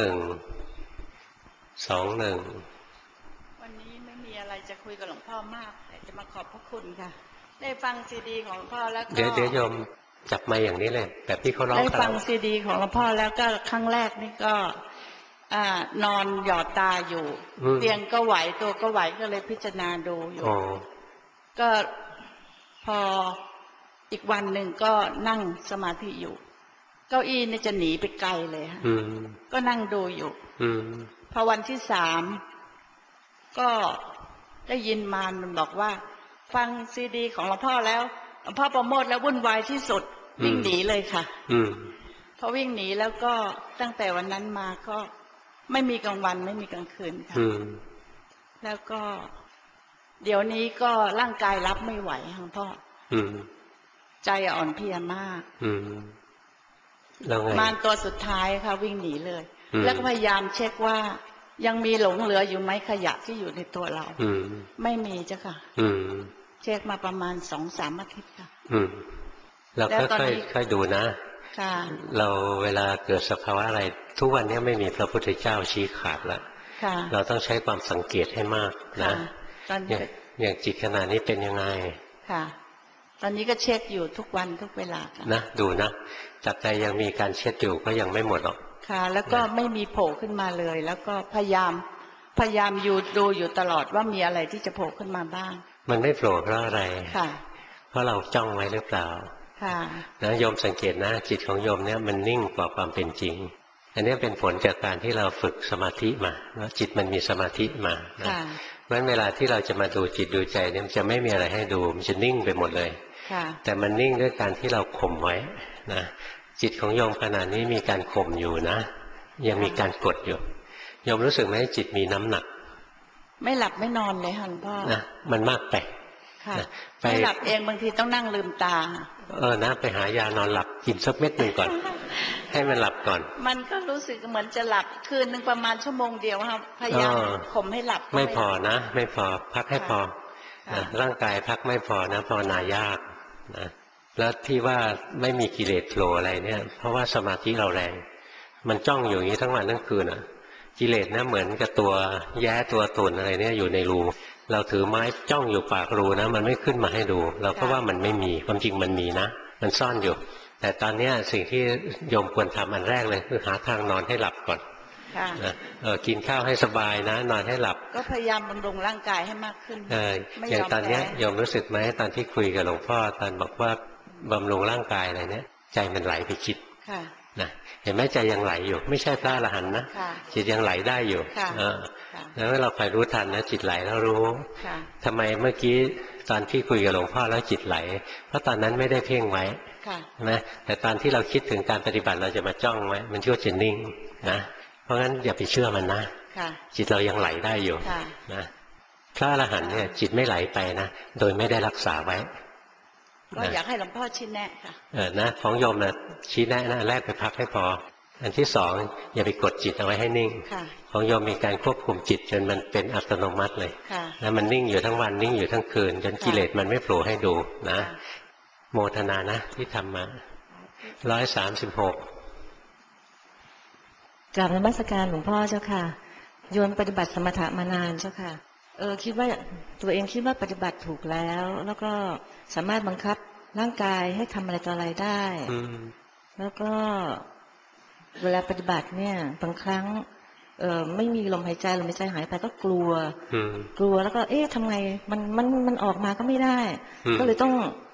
วันนี้ไม่มีอะไรจะคุยกับหลวงพ่อมากแต่จะมาขอบพระคุณค่ะได้ฟังซีดีของหลวงพ่อแล้วก็เดี๋ยวโยมจับไมค์อย่างนี้เลยแบบที่เขาร้องได้ฟังซีดีของหลวงพ่อแล้วก็ครั้งแรกนี่ก็นอนหยอดตาอยู่เตียงก็ไหวตัวก็ไหวก็เลยพิจารณาดูอยู่ก็พออีกวันหนึ่งก็นั่งสมาธิอยู่เก้าอี้นี่จะหนีไปไกลเลยค่ะก็นั่งดูอยู่พอวันที่3ก็ได้ยินมารมันบอกว่าฟังซีดีของหลวงพ่อแล้วหลวงพ่อประโมทแล้ววุ่นวายที่สุดวิ่งหนีเลยค่ะพอวิ่งหนีแล้วก็ตั้งแต่วันนั้นมาก็ไม่มีกลางวันไม่มีกลางคืนค่ะแล้วก็เดี๋ยวนี้ก็ร่างกายรับไม่ไหวหลวงพ่อใจอ่อนเพลียมากมารตัวสุดท้ายค่ะวิ่งหนีเลยแล้วก็พยายามเช็คว่ายังมีหลงเหลืออยู่ไหมขยะที่อยู่ในตัวเราไม่มีจ้ะค่ะเช็คมาประมาณ2-3 อาทิตย์ค่ะเราค่อยๆดูนะเราเวลาเกิดสภาวะอะไรทุกวันนี้ไม่มีพระพุทธเจ้าชี้ขาดแล้วเราต้องใช้ความสังเกตให้มากนะอย่างจิตขณะนี้เป็นยังไงค่ะตอนนี้ก็เช็คอยู่ทุกวันทุกเวลานะดูนะจับใจยังมีการเช็คอยู่ก็ยังไม่หมดหรอกค่ะแล้วก็ไม่มีโผล่ขึ้นมาเลยแล้วก็พยายามอยู่ดูอยู่ตลอดว่ามีอะไรที่จะโผล่ขึ้นมาบ้างมันไม่โผล่เพราะอะไรค่ะเพราะเราจ้องไว้หรือเปล่าค่ะนะโยมสังเกตนะจิตของโยมเนี่ยมันนิ่งกว่าความเป็นจริงอันนี้เป็นผลจากการที่เราฝึกสมาธิมาแล้วจิตมันมีสมาธิมาเพราะฉะนั้นเวลาที่เราจะมาดูจิตดูใจเนี่ยมันจะไม่มีอะไรให้ดูมันจะนิ่งไปหมดเลยแต่มันนิ่งด้วยการที่เราข่มไว้นะจิตของโยมขณะนี้มีการข่มอยู่นะยังมีการกดอยู่โยมรู้สึกไหมจิตมีน้ำหนักไม่หลับไม่นอนเลยค่ะหลวงพ่อนะมันมากไปไม่หลับเองบางทีต้องนั่งลืมตานะไปหายานอนหลับกินสักเม็ดหนึ่งก่อนให้มันหลับก่อนมันก็รู้สึกเหมือนจะหลับคืนนึงประมาณชั่วโมงเดียวครับพยายามข่มให้หลับไม่พอนะไม่พอพักให้พอร่างกายพักไม่พอนะภาวนายากนะแล้วที่ว่าไม่มีกิเลสโผล่อะไรเนี่ยเพราะว่าสมาธิเราแรงมันจ้องอยู่อย่างนี้ทั้งวันทั้งคืนกิเลสนะเหมือนกับตัวแย้ตัวตุ่นอะไรเนี่ยอยู่ในรูเราถือไม้จ้องอยู่ปากรูนะมันไม่ขึ้นมาให้ดูเราก็ว่ามันไม่มีความจริงมันมีนะมันซ่อนอยู่แต่ตอนนี้สิ่งที่โยมควรทำอันแรกเลยคือหาทางนอนให้หลับก่อนนะกินข้าวให้สบายนะนอนให้หลับก็พยายามบำรุงร่างกายให้มากขึ้นอย่างตอนนี้โยมรู้สึกไหมตอนที่คุยกับหลวงพ่อตอนบอกว่าบำรุงร่างกายอะไรเนี่ยใจมันไหลไปคิดนะเห็นไหมใจยังไหลอยู่ไม่ใช่พระอรหันต์นะจิตยังไหลได้อยู่แล้วเราคอยรู้ทันนะจิตไหลแล้วรู้ทำไมเมื่อกี้ตอนที่คุยกับหลวงพ่อแล้วจิตไหลเพราะตอนนั้นไม่ได้เพ่งไว้นะแต่ตอนที่เราคิดถึงการปฏิบัติเราจะมาจ้องไว้มันก็จะนิ่งนะเพราะงั้นอย่าไปเชื่อมันนะจิตเรายังไหลได้อยู่นะพระอรหันต์เนี่ยจิตไม่ไหลไปนะโดยไม่ได้รักษาไว้ก็อยากให้หลวงพ่อชี้แนะค่ะนะของโยมนะชี้แนะนะแรกไปพักให้พออันที่สองอย่าไปกดจิตเอาไว้ให้นิ่งของโยมมีการควบคุมจิตจนมันเป็นอัตโนมัติเลยแล้วมันนิ่งอยู่ทั้งวันนิ่งอยู่ทั้งคืนจนกิเลสมันไม่โผล่ให้ดูนะโมทนานะที่ทำมา136 กราบนมัสการหลวงพ่อเจ้าค่ะโยมปฏิบัติสมถะมานานเจ้าค่ะคิดว่าตัวเองคิดว่าปฏิบัติถูกแล้วแล้วก็สามารถบังคับร่างกายให้ทำอะไรต่ออะไรได้แล้วก็เวลาปฏิบัติเนี่ยบางครั้งไม่มีลมหายใจหายไปก็กลัวแล้วก็ทำไงมันออกมาก็ไม่ได้ก็เลยต้อง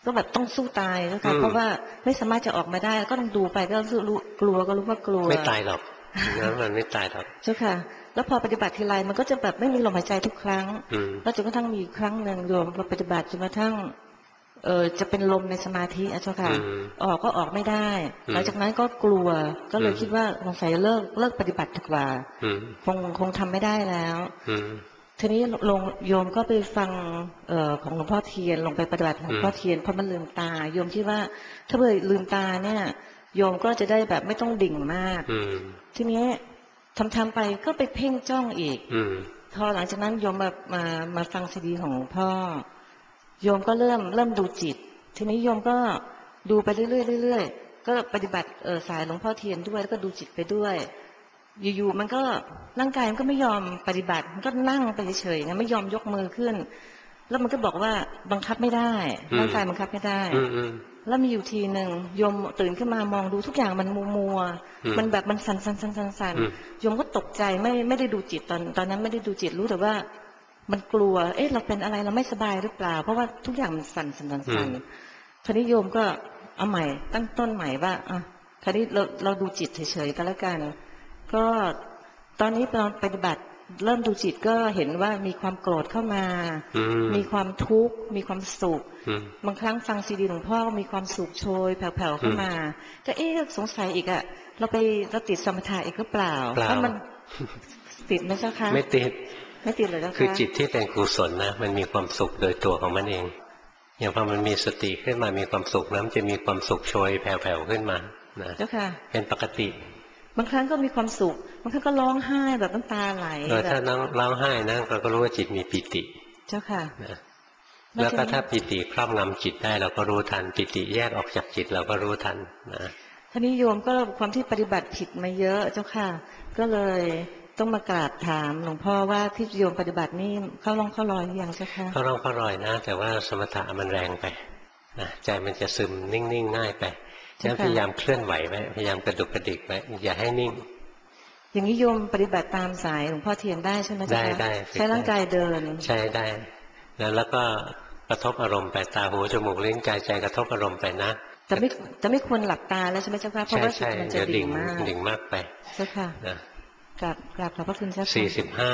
ก็แบบต้องสู้ตายแล้วค่ะเพราะว่าไม่สามารถจะออกมาได้ก็ต้องดูไปก็รู้กลัวก็รู้ว่ากลัวไม่ตายหรอกแล้วมันไม่ตายหรอกเจ้าค่ะแล้วพอปฏิบัติทีไรมันก็จะแบบไม่มีลมหายใจทุกครั้งแล้วจนกระทั่งมีครั้งหนึ่งโยมปฏิบัติจนกระทั่งจะเป็นลมในสมาธิเจ้าค่ะออกก็ออกไม่ได้หลังจากนั้นก็กลัวก็เลยคิดว่าสงสัยเลิกปฏิบัติดีกว่าคงทำไม่ได้แล้วทีนี้โยมก็ไปฟังของหลวงพ่อเทียนลงไปปฏิบัติของหลวงพ่อเทียนพอมันลืมตาโยมคิดว่าถ้าเผื่อลืมตาเนี่ยโยมก็จะได้แบบไม่ต้องดิ่งมากทีนี้ทำไปก็ไปเพ่งจ้องอีกพอหลังจากนั้นโยมมาฟังซีดีของหลวงพ่อโยมก็เริ่มดูจิตทีนี้โยมก็ดูไปเรื่อยๆก็ปฏิบัติสายหลวงพ่อเทียนด้วยแล้วก็ดูจิตไปด้วยอยู่ๆมันก็ร่างกายมันก็ไม่ยอมปฏิบัติมันก็นั่งไปเฉยๆนะไม่ยอมยกมือขึ้นแล้วมันก็บอกว่าบังคับไม่ได้ร่างกายบังคับไม่ได้แล้วมีอยู่ทีหนึ่งโยมตื่นขึ้นมามองดูทุกอย่างมันมัวมันแบบมันสั่นโยมก็ตกใจไม่ได้ดูจิตตอนนั้นไม่ได้ดูจิตรู้แต่ว่ามันกลัวเราเป็นอะไรเราไม่สบายหรือเปล่าเพราะว่าทุกอย่างมันสั่นทีนี้โยมก็เอาใหม่ตั้งต้นใหม่ว่าทีนี้เราดูจิตเฉยๆกันแล้วกันก็ตอนนี้ตอนปฏิบัติเริ่มดูจิตก็เห็นว่ามีความโกรธเข้ามามีความทุกข์มีความสุขบางครั้งฟังซีดีหลวงพ่อมีความสุขโชยแผ่วๆเข้ามาก็สงสัยอีกเราติดสมถะอีกหรือเปล่าเพราะมันติดไหมเจ้าคะไม่ติดเลยเจ้าคะคือจิตที่เป็นกุศลนะมันมีความสุขโดยตัวของมันเองอย่างพอมันมีสติขึ้นมามีความสุขแล้วมันจะมีความสุขโชยแผ่วๆขึ้นมานะเจ้าค่ะเป็นปกติบางครั้งก็มีความสุขบางครั้งก็ร้องไห้แบบน้ำตาไหลถ้าร้องไห้นะเราก็รู้ว่าจิตมีปิติเจ้าค่ะแล้วก็ถ้าปิติครอบงำจิตได้เราก็รู้ทันปิติแยกออกจากจิตเราก็รู้ทันนะท่านี้โยมก็ความที่ปฏิบัติผิดมาเยอะเจ้าค่ะก็เลยต้องมากราบถามหลวงพ่อว่าที่โยมปฏิบัตินี่เข้าร่องเข้ารอยอย่างเจ้าค่ะเข้าร่องเข้ารอยนะแต่ว่าสมถะมันแรงไปนะใจมันจะซึมนิ่งๆง่ายไปฉะนั้นพยายามเคลื่อนไหวไว้พยายามกระดุกกระดิกไว้อย่าให้นิ่งอย่างนี้โยมปฏิบัติตามสายหลวงพ่อเทียนได้ใช่ไหมจ๊ะได้ใช้ร่างกายเดินใช่ได้แล้วก็กระทบอารมณ์ไปตาหูจมูกลิ้นกายใจกระทบอารมณ์ไปนะจะไม่ควรหลับตาแล้วใช่ไหมเจ้าค่ะเพราะว่าจิตมันจะดิ่งมากดิ่งมากไปเจ้าค่ะกราบขอบพระคุณเจ้าค่ะ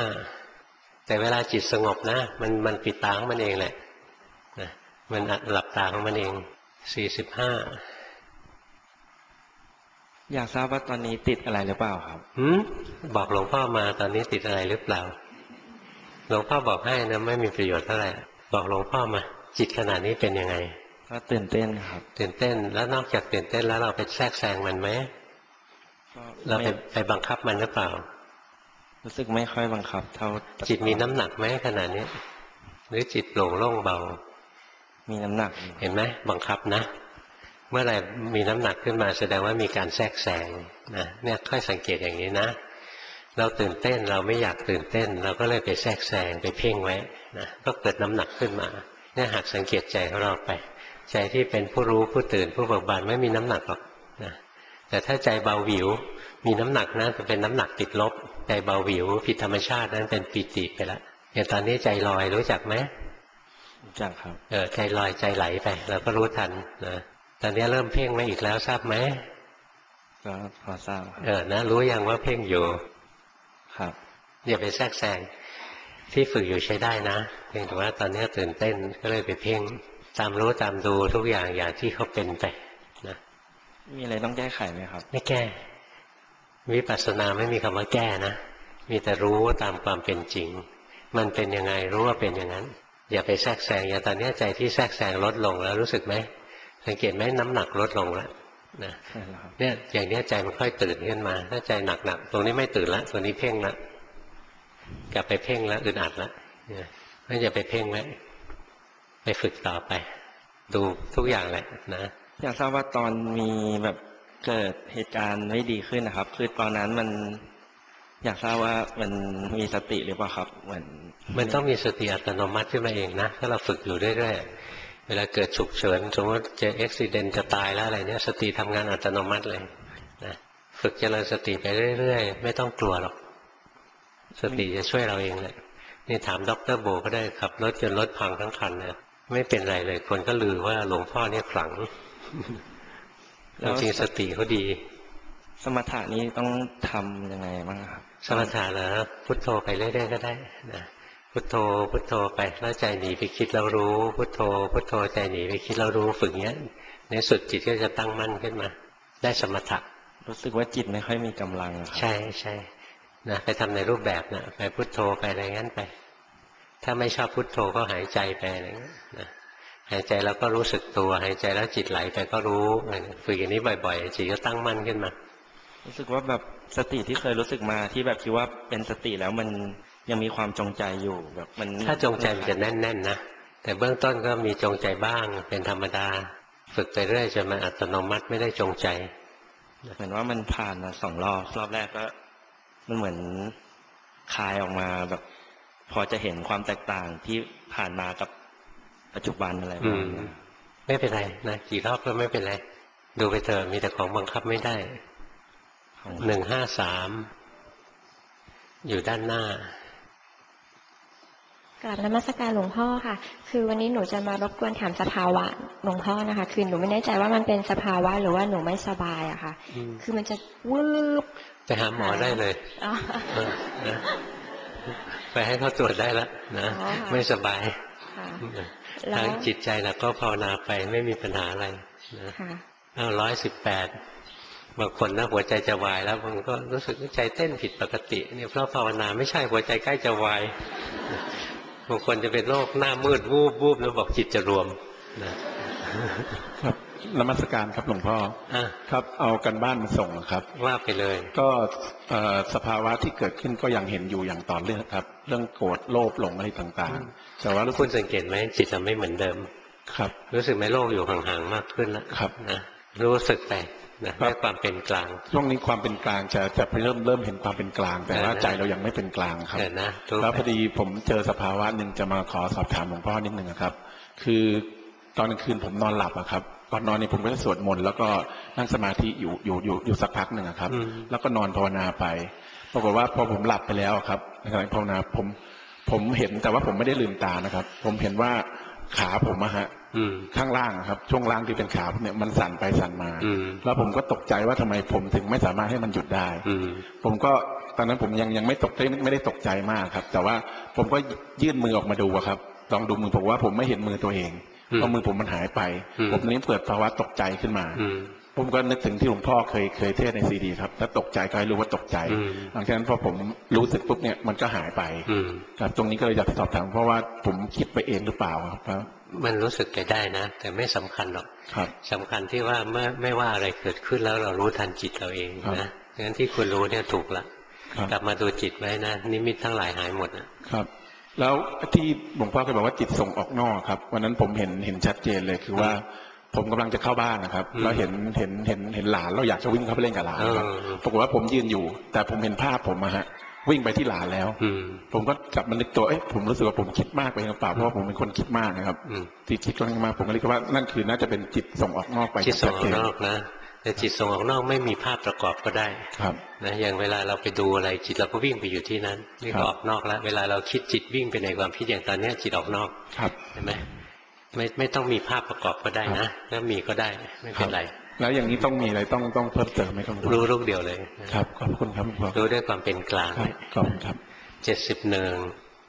45แต่เวลาจิตสงบนะมันปิดตาของมันเองแหละนะมันหลับตาของมันเอง45 อยากทราบว่าตอนนี้ติดอะไรหรือเปล่าครับบอกหลวงพ่อมาตอนนี้ติดอะไรหรือเปล่าหลวงพ่อบอกให้นะไม่มีประโยชน์เท่าไหร่บอกหลวงพ่อมาจิตขนาดนี้เป็นยังไงก็ตื่นเต้นครับตื่นเต้นแล้วนอกจากตื่นเต้นแล้วเราไปแทรกแซงมันไหมเราไปบังคับมันหรือเปล่ารู้สึกไม่ค่อยบังคับเท่าจิตมีน้ำหนักไหมขนาดนี้หรือจิตโปร่งโล่งเบามีน้ำหนักเห็นไหมบังคับนะเมื่อไหร่มีน้ำหนักขึ้นมาแสดงว่ามีการแทรกแซงนะเนี่ยค่อยสังเกตอย่างนี้นะเราตื่นเต้นเราไม่อยากตื่นเต้นเราก็เลยไปแทรกแซงไปเพ่งไว้นะก็เกิดน้ำหนักขึ้นมาเนี่ยหัดสังเกตใจของเราไปใจที่เป็นผู้รู้ผู้ตื่นผู้เบิกบานไม่มีน้ำหนักหรอกนะแต่ถ้าใจเบาหวิวมีน้ำหนักนะจะเป็นน้ำหนักติดลบใจเบาหวิวผิดธรรมชาตินั้นเป็นปิติไปแล้วอย่างตอนนี้ใจลอยรู้จักไหมรู้จักครับใจลอยใจไหลไปเราก็รู้ทันนะตอนนี้เริ่มเพ่งมาอีกแล้วทราบไหมก็พอทราบครับนะรู้ยังว่าเพ่งอยู่ครับอย่าไปแทรกแซงที่ฝึกอยู่ใช้ได้นะเพียงแต่ว่าตอนนี้ตื่นเต้นก็เลยไปเพ่งตามรู้ตามดูทุกอย่างอย่างที่เขาเป็นไปนะมีอะไรต้องแก้ไขไหมครับไม่แก้วิปัสสนาไม่มีคำว่าแก้นะมีแต่รู้ตามความเป็นจริงมันเป็นยังไงรู้ว่าเป็นอย่างนั้นอย่าไปแทรกแซงอย่างตอนนี้ใจที่แทรกแซงลดลงแล้วรู้สึกไหมสังเกตไหมน้ำหนักลดลงแล้วนะเนี่ยอย่างนี้ใจมันค่อยตื่นขึ้นมาถ้าใจหนักๆตรงนี้ไม่ตื่นละตัวนี้เพ่งละกลับไปเพ่งแล้วอึดอัดละไม่อย่าไปเพ่งไว้ไปฝึกต่อไปดูทุกอย่างแหละนะอยากทราบว่าตอนมีแบบเกิดเหตุการณ์ไม่ดีขึ้นนะครับคือตอนนั้นมันอยากทราบว่ามันมีสติหรือเปล่าครับมันต้องมีสติอัตโนมัติขึ้นมาเองนะถ้าเราฝึกอยู่เรื่อยๆเวลาเกิดฉุกเฉินสมมติเจออุบัติเหตุจะตายแล้วอะไรเนี่ยสติทำงานอัตโนมัติเลยนะฝึกเจริญสติไปเรื่อยๆไม่ต้องกลัวหรอกสติจะช่วยเราเองแหละนี่ถามดร.โบก็ได้ขับรถจนรถพังทั้งคันเนี่ยไม่เป็นไรเลยคนก็ลือว่าหลวงพ่อเนี่ยขลังจริงสติเขาดีสมถะนี้ต้องทำยังไงบ้างครับสมถะเหรอพุทโธไปเรื่อยๆก็ได้นะพุทโธพุทโธไปแล้วใจหนีไปคิดแล้วรู้พุทโธพุทโธใจหนีไปคิดแล้วรู้ฝึกเงี้ยในสุดจิตก็จะตั้งมั่นขึ้นมาได้สมถะรู้สึกว่าจิตไม่ค่อยมีกำลังใช่ใช่นะไปทำในรูปแบบนะไปพุทโธไปอะไรงั้นไปถ้าไม่ชอบพุทโธก็หายใจไปอะไรเงี้ยนะหายใจแล้วก็รู้สึกตัวหายใจแล้วจิตไหลไปก็รู้ฝึกอย่างนี้บ่อยๆจิตก็ตั้งมั่นขึ้นมารู้สึกว่าแบบสติที่เคยรู้สึกมาที่แบบคิดว่าเป็นสติแล้วมันยังมีความจงใจอยู่แบบมันถ้าจงใจมันจะแน่นๆนะแต่เบื้องต้นก็มีจงใจบ้างเป็นธรรมดาฝึกไปเรื่อยจนมันอัตโนมัติไม่ได้จงใจเหมือนว่ามันผ่านมา2 รอบแรกก็มันเหมือนคลายออกมาแบบพอจะเห็นความแตกต่างที่ผ่านมากับปัจจุบันอะไรแบบนี้ไม่เป็นไรนะกี่รอบก็ไม่เป็นไรดูไปเถอะมีแต่ของบังคับไม่ได้153อยู่ด้านหน้ากราบนมัสการหลวงพ่อค่ะคือวันนี้หนูจะมารบกวนถามสภาวะหลวงพ่อนะคะคือหนูไม่แน่ใจว่ามันเป็นสภาวะหรือว่าหนูไม่สบายอะค่ะคือมันจะวืบไปหาหมอได้เลยไปให้เขาตรวจได้แล้วนะไม่สบายทางจิตใจน่ะก็ภาวนาไปไม่มีปัญหาอะไรนะ118บางคนนะหัวใจจะวายแล้วบางก็รู้สึกว่าใจเต้นผิดปกติเนี่ยเพราะภาวนาไม่ใช่หัวใจใกล้จะวายบางคนจะเป็นโรคหน้ามืดวูบแล้วบอกจิตจะรวมนะครับนมัสการครับหลวงพ่อครับเอากันบ้านมาส่งครับว่าไปเลยก็สภาวะที่เกิดขึ้นก็ยังเห็นอยู่อย่างต่อเนื่องครับเรื่องโกรธโลภหลงอะไรต่างๆแต่ว่าคุณสังเกตไหมจิตจะไม่เหมือนเดิมครับรู้สึกไหมโลกอยู่ห่างๆมากขึ้นแล้วครับนะรู้สึกไปนะได้ความเป็นกลางช่วงนี้ความเป็นกลางจะเริ่มเห็นความเป็นกลางแต่ว่าใจเรายังไม่เป็นกลางครับแล้วพอดีผมเจอสภาวะหนึ่งจะมาขอสอบถามหลวงพ่อนิดนึงครับคือตอนกลางคืนผมนอนหลับอะครับก่อนนอนนี่ผมก็จะสวดมนต์แล้วก็นั่งสมาธิอยู่สักพักหนึ่งครับแล้วก็นอนภาวนาไปปรากฏว่าพอผมหลับไปแล้วครับในขณะภาวนาผมเห็นแต่ว่าผมไม่ได้ลืมตานะครับผมเห็นว่าขาผมอะฮะข้างล่างครับช่วงล่างที่เป็นขาเนี่ยมันสั่นไปสั่นมาแล้วผมก็ตกใจว่าทำไมผมถึงไม่สามารถให้มันหยุดได้ผมก็ตอนนั้นผมยังไม่ได้ตกใจมากครับแต่ว่าผมก็ยื่นมือออกมาดูครับลองดูมือผมว่าผมไม่เห็นมือตัวเองเพราะมือผมมันหายไปผมนี้เกิดภาวะตกใจขึ้นมาผมก็นึกถึงที่หลวงพ่อเคยเทศในซีดีครับถ้าตกใจก็ให้รู้ว่าตกใจหลังจากนั้นพอผมรู้สึกปุ๊บเนี่ยมันก็หายไปครับตรงนี้ก็เลยอยากสอบถามเพราะว่าผมคิดไปเองหรือเปล่าครับมันรู้สึกไปได้นะแต่ไม่สำคัญหรอกสำคัญที่ว่าไม่ว่าอะไรเกิดขึ้นแล้วเรารู้ทันจิตเราเองนะงั้นที่คุณรู้เนี่ยถูกละกลับมาดูจิตไว้นะนิมิตทั้งหลายหายหมดนะครับแล้วที่หลวงพ่อเคยบอกว่าจิตส่งออกนอกครับวันนั้นผมเห็นชัดเจนเลยคือว่าผมกำลังจะเข้าบ้านนะครับแล้วเห็นหลานเราอยากจะวิ่งเข้าไปเล่นกับหลานครับปรากฏว่าผมยืนอยู่แต่ผมเห็นภาพผมอะฮะวิ่งไปที่หลานแล้วผมก็กลับมานึกตัวผมรู้สึกว่าผมคิดมากไปหรือเปล่าเพราะว่าผมเป็นคนคิดมากนะครับที่คิดมากผมก็เลยคิดว่านั่นคือน่าจะเป็นจิตส่งออกนอกไปจิตส่งออกนอกนะแต่จิตส่งออกนอกไม่มีภาพประกอบก็ได้นะอย่างเวลาเราไปดูอะไรจิตเราก็วิ่งไปอยู่ที่นั้นนี่ก็ออกนอกแล้วเวลาเราคิดจิตวิ่งไปในความคิดอย่างตอนนี้จิตออกนอกใช่ไหมไม่ต้องมีภาพประกอบก็ได้นะถ้ามีก็ได้ไม่เป็นไรแล้วอย่างนี้ต้องมีอะไรต้องเพิ่มเติมไหมครับรู้ลูกเดียวเลยครับขอบคุณครับรู้ด้วยความเป็นกลางขอบคุณครับ 71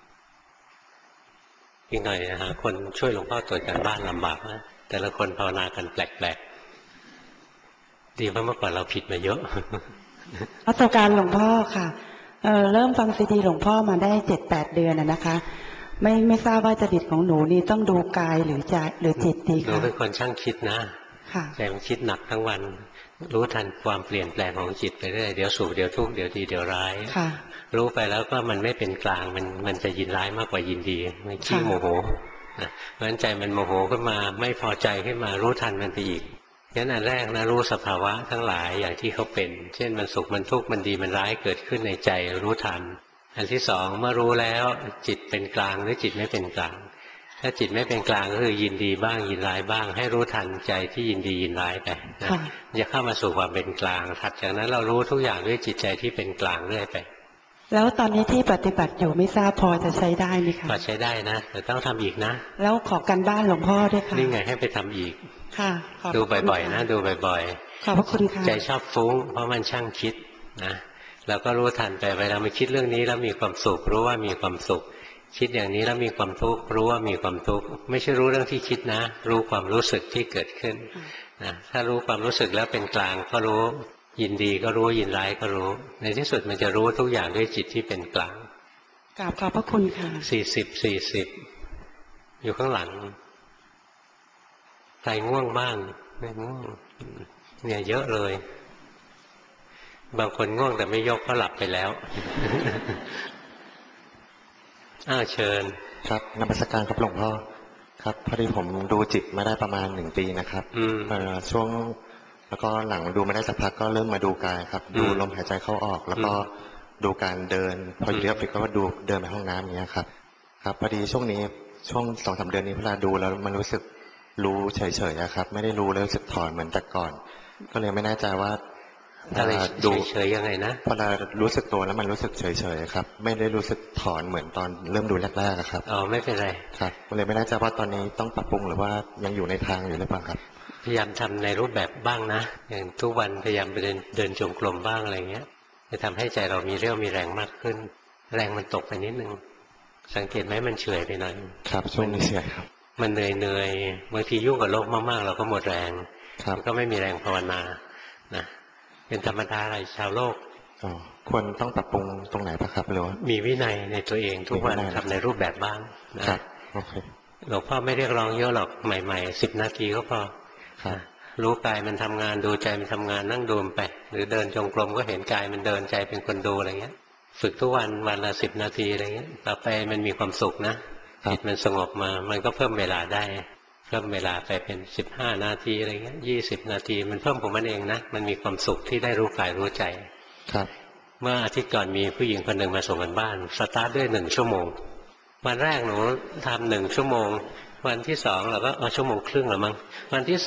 อีกหน่อยนะฮะคนช่วยหลวงพ่อตรวจการบ้านลำบากนะแต่ละคนภาวนากันแปลกๆดีเพราะเมื่อก่อนเราผิดมาเยอะรัชการหลวงพ่อค่ะเริ่มฟังซีดีหลวงพ่อมาได้7-8 เดือนนะคะไม่ทราบว่าจริตของหนูนี่ต้องดูกายหรือใจหรือจิตดีคะหนูเป็นคนช่างคิดนะใจมันคิดหนักทั้งวันรู้ทันความเปลี่ยนแปลงของจิตไปเรื่อยเดี๋ยวสุขเดี๋ยวทุกข์เดี๋ยวดีเดี๋ยวร้ายรู้ไปแล้วก็มันไม่เป็นกลางมันจะยินร้ายมากกว่ายินดีมันขี้โมโหนะเพราะฉะนั้นใจมันโมโหขึ้นมาไม่พอใจขึ้นมารู้ทันมันไปอีกงั้นอันแรกนะรู้สภาวะทั้งหลายอย่างที่เขาเป็นเช่นมันสุขมันทุกข์มันดีมันร้ายเกิดขึ้นในใจรู้ทันอันที่สองเมื่อรู้แล้วจิตเป็นกลางหรือจิตไม่เป็นกลางถ้าจิตไม่เป็นกลางก็คือยินดีบ้างยินร้ายบ้างให้รู้ทันใจที่ยินดียินร้ายไปนะจะเข้ามาสู่ความเป็นกลางถัดจากนั้นเรารู้ทุกอย่างด้วยจิตใจที่เป็นกลางเรื่อยไปแล้วตอนนี้ที่ปฏิบัติอยู่ไม่ทราบพอจะใช้ได้ไหมคะพอใช้ได้นะแต่ต้องทำอีกนะแล้วขอกันบ้านหลวงพ่อด้วยค่ะนี่ไงให้ไปทำอีกค่ะดูบ่อยๆนะดูบ่อยๆขอบพระคุณค่ะใจชอบฟุ้งเพราะมันช่างคิดนะแล้วก็รู้ทันไปเวลามันคิดเรื่องนี้แล้วมีความสุขรู้ว่ามีความสุขคิดอย่างนี้แล้วมีความทุกข์รู้ว่ามีความทุกข์ไม่ใช่รู้เรื่องที่คิดนะรู้ความรู้สึกที่เกิดขึ้นนะถ้ารู้ความรู้สึกแล้วเป็นกลางก็รู้ยินดีก็รู้ยินร้ายก็รู้ในที่สุดมันจะรู้ทุกอย่างด้วยจิตที่เป็นกลางกราบขอบพระคุณค่ะ 40อยู่ข้างหลังใครง่วงบ้างไม่ง่วงเนี่ยเยอะเลยบางคนง่วงแต่ไม่ยกเพราะหลับไปแล้วเชิญครับนมัสการครับหลวงพ่อครับพอดีผมดูจิตมาได้ประมาณ1 ปีนะครับช่วงแล้วก็หลังดูมาได้สักพักก็เริ่มมาดูกายครับดูลมหายใจเข้าออกแล้วก็ดูการเดินพอเยอะไปก็ดูเดินไปห้องน้ำอย่างเงี้ยครับครับพอดีช่วงนี้ช่วง2-3 เดือนนี้เวลาดูแล้วมันรู้สึกรู้เฉยๆครับไม่ได้รู้แล้วรู้สึกถอนเหมือนแต่ก่อนก็เลยไม่แน่ใจว่าอะไรดูเฉยๆยังไงนะพอเรารู้สึกตัวแล้วมันรู้สึกเฉยๆครับไม่ได้รู้สึกถอนเหมือนตอนเริ่มดูแรกๆครับไม่เป็นไรครับก็เลยไม่แน่ใจว่าตอนนี้ต้องปรับปรุงหรือว่ายังอยู่ในทางอยู่หรือเปล่าครับพยายามทำในรูปแบบบ้างนะอย่างทุกวันพยายามไปเดินจงกรมบ้างอะไรเงี้ยจะทำให้ใจเรามีเรี่ยวมีแรงมากขึ้นแรงมันตกไปนิดนึงสังเกตไหมมันเฉยไปหน่อยครับช่วงนี้เฉยครับมันเหนื่อยบางทียุ่งกับโลกมากๆเราก็หมดแรงก็ไม่มีแรงภาวนานะเป็นธรรมดาอะไรชาวโลกควรต้องปรับปรุงตรงไหนปะครับหรือว่ามีวินัยในตัวเองทุกวันทำในรูปแบบบ้างนะครับโอเคหลวงพ่อไม่เรียกร้องเยอะหรอกใหม่ๆ10 นาทีก็พอรู้กายมันทำงานดูใจมันทำงานนั่งดูมันไปหรือเดินจงกรมก็เห็นกายมันเดินใจเป็นคนดูอะไรเงี้ยฝึกทุกวันวันละ10 นาทีอะไรเงี้ยต่อไปมันมีความสุขนะจิตมันสงบมามันก็เพิ่มเวลาได้เพิ่มเวลาไปเป็น15 นาทีอะไรเงี้ย20 นาทีมันเพิ่มของมันเองนะมันมีความสุขที่ได้รู้กายรู้ใจครับเมื่ออาทิตย์ก่อนมีผู้หญิงคนหนึ่งมาส่งกันบ้านสตาร์ทด้วย1 ชั่วโมงวันแรกหนูทำ1 ชั่วโมงวันที่2เราก็1 ชั่วโมงครึ่งหรือมั้งวันที่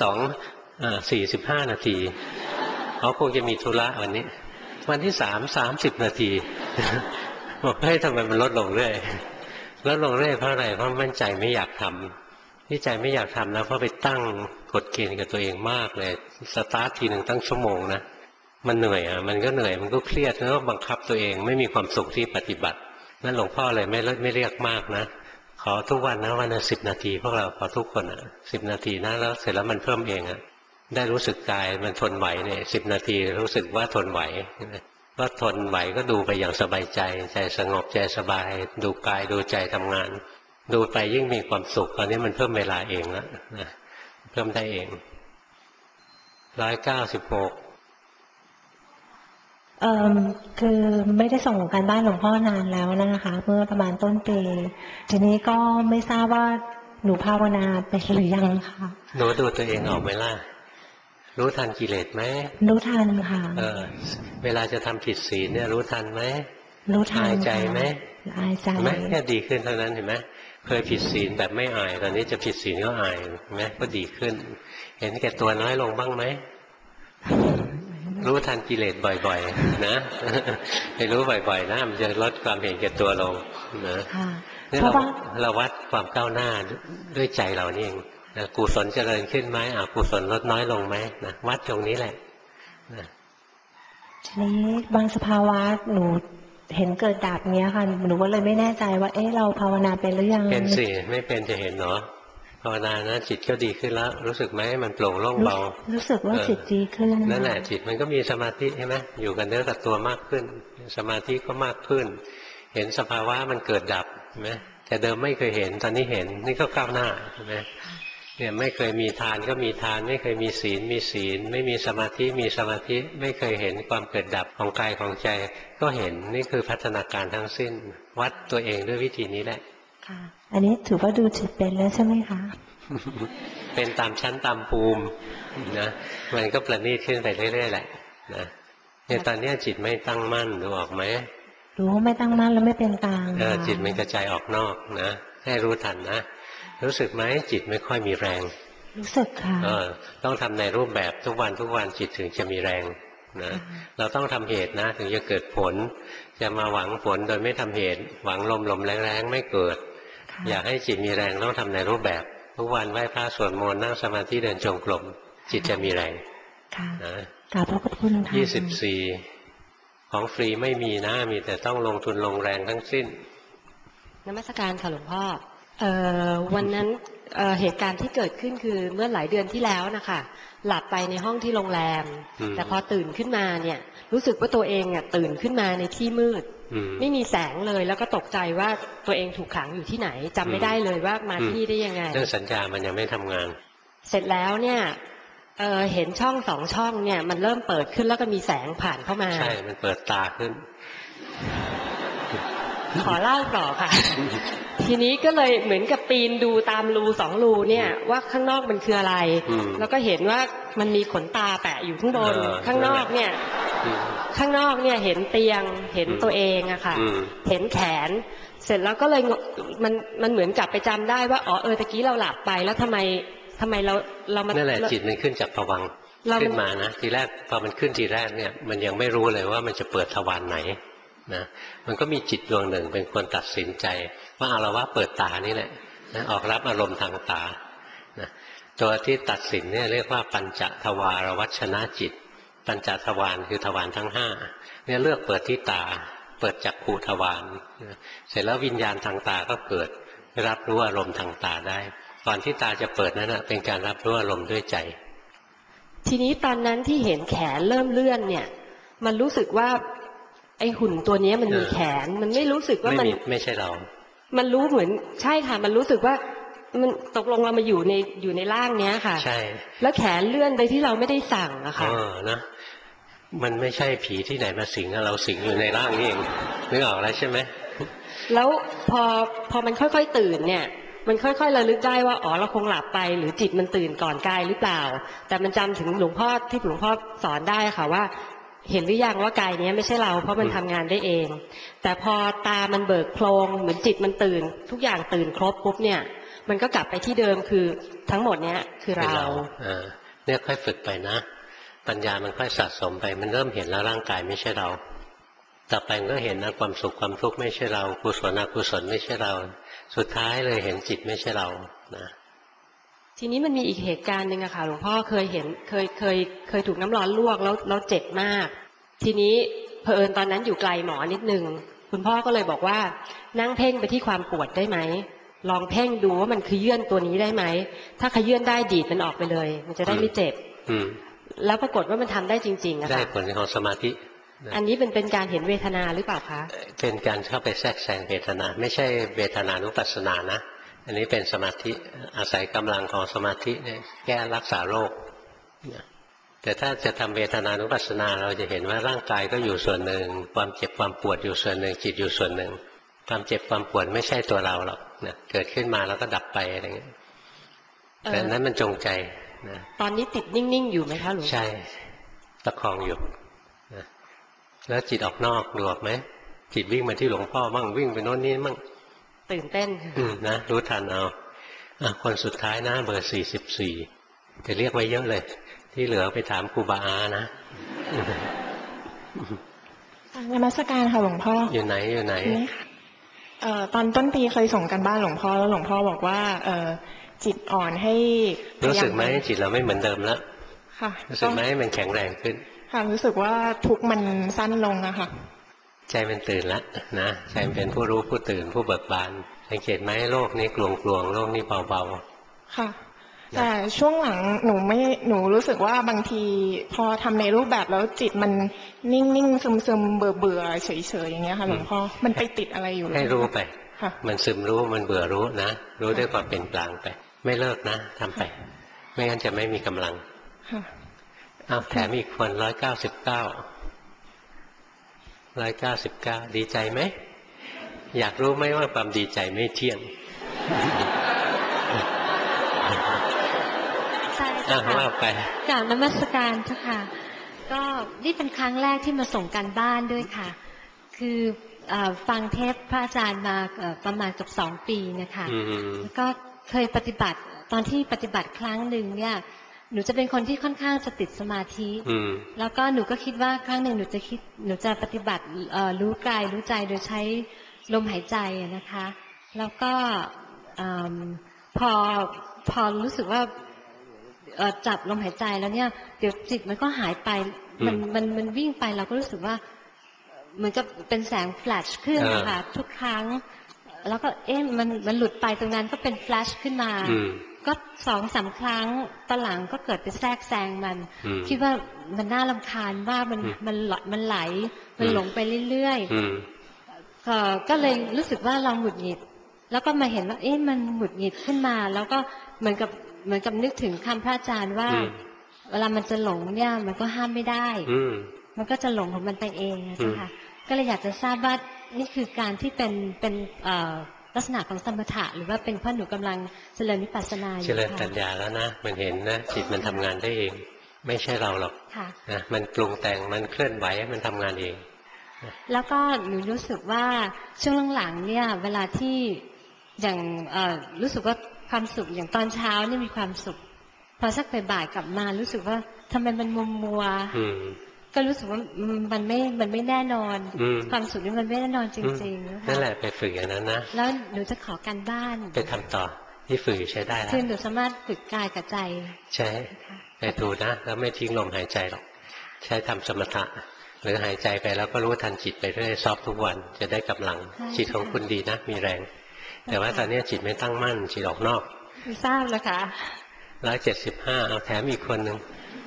2 45 นาทีเขาคงจะมีธุระวันนี้วันที่3 30 นาทีบอกให้ทำไมมันลดลงเรื่อยลดลงเรื่อยเพราะอะไรเพราะมั่นใจไม่อยากทำที่ใจไม่อยากทำนะเพราะไปตั้งกฎเกณฑ์กับตัวเองมากเลยสตาร์ททีหนึ่งตั้งชั่วโมงนะมันเหนื่อยมันก็เหนื่อยมันก็เครียดแล้วก็บังคับตัวเองไม่มีความสุขที่ปฏิบัตินั่นหลวงพ่อเลยไม่เรียกมากนะขอทุกวันนะวันละ10 นาทีพวกเราขอทุกคน10 นาทีนะแล้วเสร็จแล้วมันเพิ่มเองได้รู้สึกกายมันทนไหวเนี่ย10 นาทีรู้สึกว่าทนไหวก็ทนไหวก็ดูไปอย่างสบายใจใจสงบใจสบายดูกายดูใจทำงานดูไปยิ่งมีความสุขตอนนี้มันเพิ่มเวลาเองแล้วนะเพิ่มได้เอง196 คือไม่ได้ส่งการบ้านหลวงพ่อนานแล้วนะคะเมื่อประมาณต้นปีทีนี้ก็ไม่ทราบว่าหนูภาวนาไปหรือยังค่ะหนูดูตัวเองออกไหมล่ะรู้ทันกิเลสไหมรู้ทันค่ะเวลาจะทำผิดศีลเนี่ยรู้ทันไหมรู้ทันอายใจไหมอายใจไหมแค่ดีขึ้นเท่านั้นเห็นไหมเคยผิดศีลแบบไม่อายตอนนี้จะผิดศีลก็อายเห็นไหมก็ดีขึ้นเห็นแก่ตัวน้อยลงบ้างไหมรู้ทันกิเลสบ่อยๆนะให้รู้บ่อยๆนะมันจะลดความเห็นแก่ตัวลงนะนี่เราวัดความก้าวหน้าด้วยใจเรานี่เองนะกุศลเจริญขึ้นไหมอกุศลลดน้อยลงไหมนะวัดตรงนี้แหละนะทีนี้บางสภาวะหนูเห็นเกิดดับเนี้ยค่ะหนูก็เลยไม่แน่ใจว่าเราภาวนาเป็นหรือยังเป็นสิไม่เป็นจะเห็นเนาะภาวนานะจิตก็ดีขึ้นแล้วรู้สึกไหมมันโปร่งโล่งเบารู้สึกว่าจิตดีขึ้นนั่นแหละจิตมันก็มีสมาธิใช่ไหมอยู่กันเนื้อกับตัวมากขึ้นสมาธิก็มากขึ้นเห็นสภาวะมันเกิดดับใช่ไหมแต่เดิมไม่เคยเห็นตอนนี้เห็นนี่ก็ก้าวหน้าใช่ไหมเนี่ยไม่เคยมีทานก็มีทานไม่เคยมีศีลมีศีลไม่มีสมาธิมีสมาธิไม่เคยเห็นความเกิดดับของกายของใจก็เห็นนี่คือพัฒนาการทั้งสิ้นวัดตัวเองด้วยวิธีนี้แหละค่ะอันนี้ถือว่าดูจิตเป็นแล้วใช่ไหมคะเป็นตามชั้นตามภูมินะมันก็ประณีตขึ้นไปเรื่อยๆแหละนะเนี่ยตอนนี้จิตไม่ตั้งมั่นดูออกไหมรู้ไม่ตั้งมั่นแล้วไม่เป็นกลางจิตมันกระจายออกนอกนะให้รู้ทันนะรู้สึกไหมจิตไม่ค่อยมีแรงรู้สึกค่ะต้องทำในรูปแบบทุกวันจิตถึงจะมีแรงนะเราต้องทำเหตุนะถึงจะเกิดผลจะมาหวังผลโดยไม่ทำเหตุหวังลมแรงๆไม่เกิดอยากให้จิตมีแรงต้องทำในรูปแบบทุกวันไหว้พระสวดมนต์นั่งสมาธิเดินจงกรมจิตจะมีแรงนะกราบพระคุณค่ะ 24ของฟรีไม่มีนะมีแต่ต้องลงทุนลงแรงทั้งสิ้นนมัสการค่ะหลวงพ่อวันนั้นเหตุการณ์ที่เกิดขึ้นคือเมื่อหลายเดือนที่แล้วนะคะหลับไปในห้องที่โรงแรมแต่พอตื่นขึ้นมาเนี่ยรู้สึกว่าตัวเองเนี่ยตื่นขึ้นมาในที่มืดไม่มีแสงเลยแล้วก็ตกใจว่าตัวเองถูกขังอยู่ที่ไหนจำไม่ได้เลยว่ามาที่นี่ได้ยังไงเรื่องสัญญามันยังไม่ทำงานเสร็จแล้วเนี่ยเห็นช่อง2 ช่องเนี่ยมันเริ่มเปิดขึ้นแล้วก็มีแสงผ่านเข้ามาใช่มันเปิดตาขึ้นขอเล่าต่อค่ะทีนี้ก็เลยเหมือนกับปีนดูตามรู2 รูเนี่ยว่าข้างนอกมันคืออะไรแล้วก็เห็นว่ามันมีขนตาแปะอยู่ข้างบนข้างนอกเนี่ยเห็นเตียงเห็นตัวเองอะค่ะเห็นแขนเสร็จแล้วก็เลยมันเหมือนกลับไปจำได้ว่าอ๋อตะกี้เราหลับไปแล้วทำไมเรานั่นแหละจิตมันขึ้นจากภวังค์ขึ้นมานะทีแรกพอมันขึ้นทีแรกเนี่ยมันยังไม่รู้เลยว่ามันจะเปิดทวารไหนนะมันก็มีจิตดวงหนึ่งเป็นคนตัดสินใจว่าเอาละว่าเปิดตานี่แหละนะออกรับอารมณ์ทางตานะตัวที่ตัดสินเนี่ยเรียกว่าปัญจทวารวัชนะจิตปัญจทวารคือทวารทั้ง5เนี่ยเลือกเปิดที่ตาเปิดจักขุทวารเสร็จแล้ววิญญาณทางตาก็เกิดรับรู้อารมณ์ทางตาได้ก่อนที่ตาจะเปิดนั้นเป็นการรับรู้อารมณ์ด้วยใจทีนี้ตอนนั้นที่เห็นแขนเริ่มเลื่อนเนี่ยมันรู้สึกว่าไอหุ่นตัวนี้มันมีแขนมันไม่รู้สึกว่ามันไม่ใช่เรามันรู้เหมือนใช่ค่ะมันรู้สึกว่ามันตกลงเรามาอยู่ในร่างเนี้ยค่ะใช่แล้วแขนเลื่อนไปที่เราไม่ได้สั่งอะค่ะนะมันไม่ใช่ผีที่ไหนมาสิงเราสิงอยู่ในร่างนี่เองนึกออกแล้วใช่ไหมแล้วพอมันค่อยๆตื่นเนี่ยมันค่อยๆระลึกได้ว่าอ๋อเราคงหลับไปหรือจิตมันตื่นก่อนกายหรือเปล่าแต่มันจำถึงหลวงพ่อที่หลวงพ่อสอนได้ค่ะว่าเห็นหรือยังว่ากายนี้ไม่ใช่เราเพราะมันทำงานได้เองแต่พอตามันเบิกโพลงเหมือนจิตมันตื่นทุกอย่างตื่นครบปุ๊บเนี่ยมันก็กลับไปที่เดิมคือทั้งหมดเนี้ยคือเราเนี่ยค่อยฝึกไปนะปัญญามันค่อยสะสมไปมันเริ่มเห็นแล้วร่างกายไม่ใช่เราต่อไปก็เห็นนะความสุขความทุกข์ไม่ใช่เรากุศลอกุศลไม่ใช่เราสุดท้ายเลยเห็นจิตไม่ใช่เรานะทีนี้มันมีอีกเหตุการณ์หนึ่งอะค่ะหลวงพ่อเคยถูกน้ำร้อนลวกแล้วเจ็บมากทีนี้เผอิญตอนนั้นอยู่ไกลหมอนิดนึงคุณพ่อก็เลยบอกว่านั่งเพ่งไปที่ความปวดได้ไหมลองเพ่งดูว่ามันขยื่นตัวนี้ได้ไหมถ้าขยื่นได้ดีดมันออกไปเลยมันจะได้ไม่เจ็บแล้วปรากฏว่ามันทำได้จริงๆนะคะได้ผลของสมาธิอันนี้เป็นการเห็นเวทนาหรือเปล่าคะเป็นการเข้าไปแทรกแซงเวทนาไม่ใช่เวทนานุปัสสนานะอันนี้เป็นสมาธิอาศัยกำลังของสมาธิเนี่ยแก้รักษาโรคแต่ถ้าจะทำเวทนานุปัสสนาเราจะเห็นว่าร่างกายก็อยู่ส่วนหนึ่งความเจ็บความปวดอยู่ส่วนหนึ่งจิตอยู่ส่วนหนึ่งความเจ็บความปวดไม่ใช่ตัวเราหรอกนะเกิดขึ้นมาแล้วก็ดับไปอะไรเงี้ยแต่นั้นมันจงใจนะตอนนี้ติดนิ่งๆอยู่ไหมคะหลวงพ่อใช่ประคองอยู่นะแล้วจิตออกนอกดูออกไหมจิตวิ่งมาที่หลวงพ่อมั่งวิ่งไปโน่นนี่มั่งตื่นเต้นนะรู้ทันเอาคนสุดท้ายนะเบอร์44จะเรียกไว้เยอะเลยที่เหลือไปถามครูบาอานะนมัสการค่ะหลวงพ่ออยู่ไหนตอนต้นปีเคยส่งกันบ้านหลวงพ่อแล้วหลวงพ่อบอกว่าจิตอ่อนให้รู้สึกไหมจิตเราไม่เหมือนเดิมแล้วค่ะรู้สึกไหมมันแข็งแรงขึ้นค่ะรู้สึกว่าทุกข์มันสั้นลงอะค่ะใจมันตื่นแล้วนะใจมันเป็นผู้รู้ผู้ตื่นผู้เบิกบานสังเกตไหมโลกนี้กลวงโลกนี้เบาๆค่ะแต่ช่วงหลังหนูรู้สึกว่าบางทีพอทำในรูปแบบแล้วจิตมันนิ่งๆซึมๆเบื่อเฉยๆอย่างเงี้ยค่ะหลวงพ่อมันไปติดอะไรอยู่ให้รู้ไปมันซึมรู้มันเบื่อรู้นะรู้ด้วยความเป็นกลางไปไม่เลิกนะทำไปไม่งั้นจะไม่มีกำลังแถมอีกคน199ดีใจไหมอยากรู้ไหมว่าความดีใจไม่เที่ยงใช่ค่ะว่าไปกราบนมัสการเจ้าค่ะก็นี่เป็นครั้งแรกที่มาส่งกันบ้านด้วยค่ะคือฟังเทปพระอาจารย์มาประมาณกับ2 ปีนะคะแล้วก็เคยปฏิบัติตอนที่ปฏิบัติครั้งหนึ่งเนี่ยหนูจะเป็นคนที่ค่อนข้างจะติดสมาธิแล้วก็หนูก็คิดว่าครั้งหนึ่งหนูจะปฏิบัติรู้กายรู้ใจโดยใช้ลมหายใจนะคะแล้วก็พอรู้สึกว่าจับลมหายใจแล้วเนี่ยเดี๋ยวจิตมันก็หายไปมันวิ่งไปเราก็รู้สึกว่าเหมือนกับเป็นแสงแฟลชขึ้นนะคะทุกครั้งแล้วก็มันหลุดไปตรงนั้นก็เป็นแฟลชขึ้นมาก็2-3 ครั้งตอนหลังก็เกิดไปแทรกแซงมันคิดว่ามันน่ารำคาญว่ามันไหลมันหลงไปเรื่อยๆก็เลยรู้สึกว่าเราหงุดหงิดแล้วก็มาเห็นว่ามันหงุดหงิดขึ้นมาแล้วก็เหมือนกับนึกถึงคำพระอาจารย์ว่าเวลามันจะหลงเนี่ยมันก็ห้ามไม่ได้มันก็จะหลงของมันไปเองนะคะก็เลยอยากจะทราบว่านี่คือการที่เป็นลักษณะของสมถะหรือว่าเป็นเพราะหนูกำลังเจริญวิปัสสนาอยู่ค่ะเจริญปัญญาแล้วนะมันเห็นนะจิตมันทำงานได้เองไม่ใช่เราหรอกนะมันปรุงแต่งมันเคลื่อนไหวมันทำงานเองแล้วก็หนูรู้สึกว่าช่วงหลังๆเนี่ยเวลาที่อย่างรู้สึกว่าความสุขอย่างตอนเช้านี่มีความสุขพอสักบ่ายๆกลับมารู้สึกว่าทำไมมันมัวก็รู้สึกว่ามันไม่แน่นอนความสุขนี่มันไม่แน่นอนจริงๆนั่นแหละไปฝึกอย่างนั้นนะแล้วหนูจะขอการบ้านไปทำต่อที่ฝึกใช้ได้แล้วคือหนูสามารถฝึกกายกับใจใช่ไปดูนะแล้วไม่ทิ้งลมหายใจหรอกใช้ทำสมถะหรือหายใจไปแล้วก็รู้ทันจิตไปเรื่อยซอฟทุกวันจะได้กำลังจิตของคุณดีนะมีแรงแต่ว่าตอนนี้จิตไม่ตั้งมั่นจิตออกนอกทราบแล้วค่ะ175เอาแถมอีกคนหนึ่ง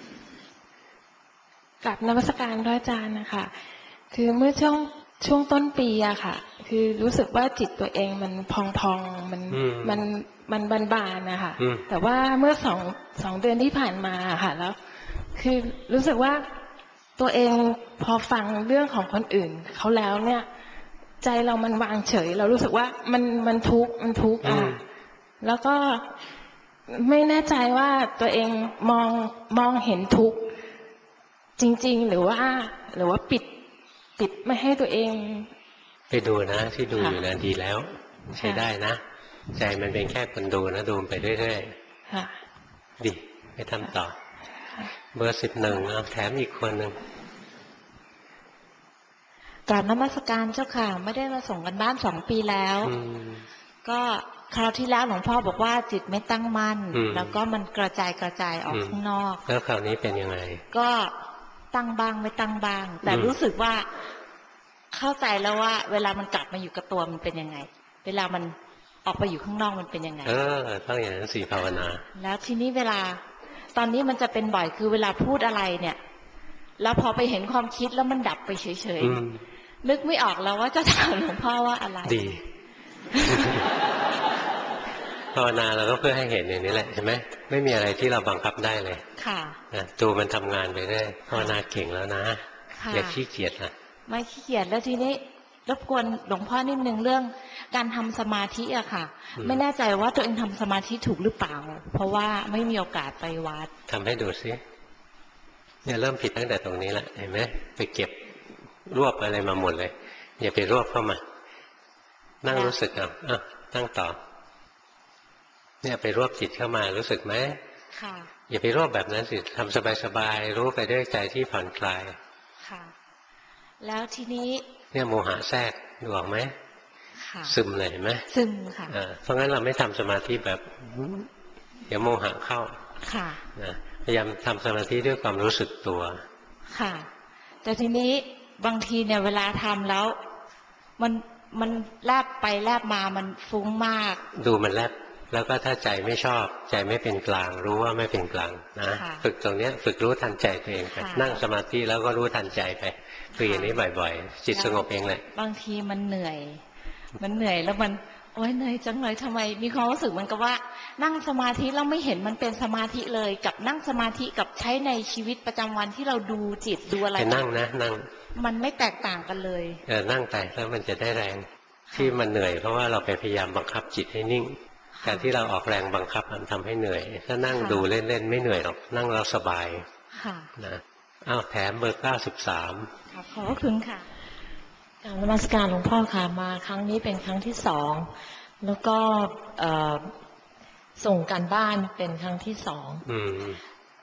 กับนมัสการพระอาจารย์นะคะคือเมื่อช่วงต้นปีอะค่ะคือรู้สึกว่าจิตตัวเองมันพองมันบานๆนะคะแต่ว่าเมื่อสองเดือนที่ผ่านมาค่ะแล้วคือรู้สึกว่าตัวเองพอฟังเรื่องของคนอื่นเขาแล้วเนี่ยใจเรามันวางเฉยเรารู้สึกว่ามันทุกข์แล้วก็ไม่แน่ใจว่าตัวเองมองเห็นทุกข์จริงๆหรือว่าปิดไม่ให้ตัวเองไปดูนะที่ดูอยู่นะดีแล้วใช้ได้นะใจมันเป็นแค่คนดูนะดูไปเรื่อยๆดีไปทำต่อเบอร์11เอาแถมอีกคนหนึ่งกราบนมัสการเจ้าค่ะไม่ได้มาส่งกันบ้าน2 ปีแล้วก็คราวที่แล้วหลวงพ่อบอกว่าจิตไม่ตั้งมั่นแล้วก็มันกระจายออกข้างนอกแล้วคราวนี้เป็นยังไงก็ตั้งบ้างไม่ตั้งบ้างแต่รู้สึกว่าเข้าใจแล้วว่าเวลามันกลับมาอยู่กับตัวมันเป็นยังไงเวลามันออกไปอยู่ข้างนอกมันเป็นยังไงต้องอย่างนั้นสิภาวนาแล้วทีนี้เวลาตอนนี้มันจะเป็นบ่อยคือเวลาพูดอะไรเนี่ยแล้วพอไปเห็นความคิดแล้วมันดับไปเฉยๆนึกไม่ออกแล้วว่าจะถามหลวงพ่อว่าอะไรดี ภาวนาเราก็เพื่อให้เห็นอย่างนี้แหละเห็นไหมไม่มีอะไรที่เราบังคับได้เลยค่ะตัวมันทำงานไปเรื่อยภาวนาเก่งแล้วนะอย่าขี้เกียจนะไม่ขี้เกียจแล้วทีนี้รบกวนหลวงพ่อนิดนึงเรื่องการทำสมาธิอะค่ะไม่แน่ใจว่าตัวเองทำสมาธิถูกหรือเปล่าเพราะว่าไม่มีโอกาสไปวัดทำให้ดูซิเนี่ยเริ่มผิดตั้งแต่ตรงนี้แหละเห็นไหมไปเก็บรวบอะไรมาหมดเลยอย่าไปรวบเข้ามานั่งรู้สึกเอานั่งต่อเนี่ยไปรวบจิตเข้ามารู้สึกไหมค่ะอย่าไปรวบแบบนั้นสิทำสบายๆรู้ไปด้วยใจที่ผ่อนคลายค่ะแล้วทีนี้เนี่ยโมหะแทรกดูออกไหมค่ะซึมเลยเห็นไหมซึมค่ะเพราะงั้นเราไม่ทำสมาธิแบบเดี๋ยวโมหะเข้าค่ะพยายามทำสมาธิด้วยความรู้สึกตัวค่ะแต่ทีนี้บางทีเนี่ยเวลาทำแล้วมันแลบไปแลบมามันฟุ้งมากดูมันแลบแล้วก็ถ้าใจไม่ชอบใจไม่เป็นกลางรู้ว่าไม่เป็นกลางนะฝึกตรงนี้ฝึกรู้ทันใจตัวเองไปนั่งสมาธิแล้วก็รู้ทันใจไปฝึกอย่างนี้บ่อยๆจิตสงบเองแหละบางทีมันเหนื่อยแล้วมันโอ๊ยเหนื่อยจังเลยทำไมมีความรู้สึกเหมือนกับว่านั่งสมาธิแล้วไม่เห็นมันเป็นสมาธิเลยกับนั่งสมาธิกับใช้ในชีวิตประจำวันที่เราดูจิตดูอะไรไปนั่งนะนั่งมันไม่แตกต่างกันเลยนั่งไปแล้วมันจะได้แรงที่มันเหนื่อยเพราะว่าเราไปพยายามบังคับจิตให้นิ่งการที่เราออกแรงบังคับมันทำให้เหนื่อยถ้านั่งดูเล่นๆไม่เหนื่อยหรอกนั่งเราสบายนะแถมเบอร์93 ขอบคุณค่ะกราบนมัสการหลวงพ่อค่ะมาครั้งนี้เป็นครั้งที่2แล้วก็ส่งการบ้านเป็นครั้งที่2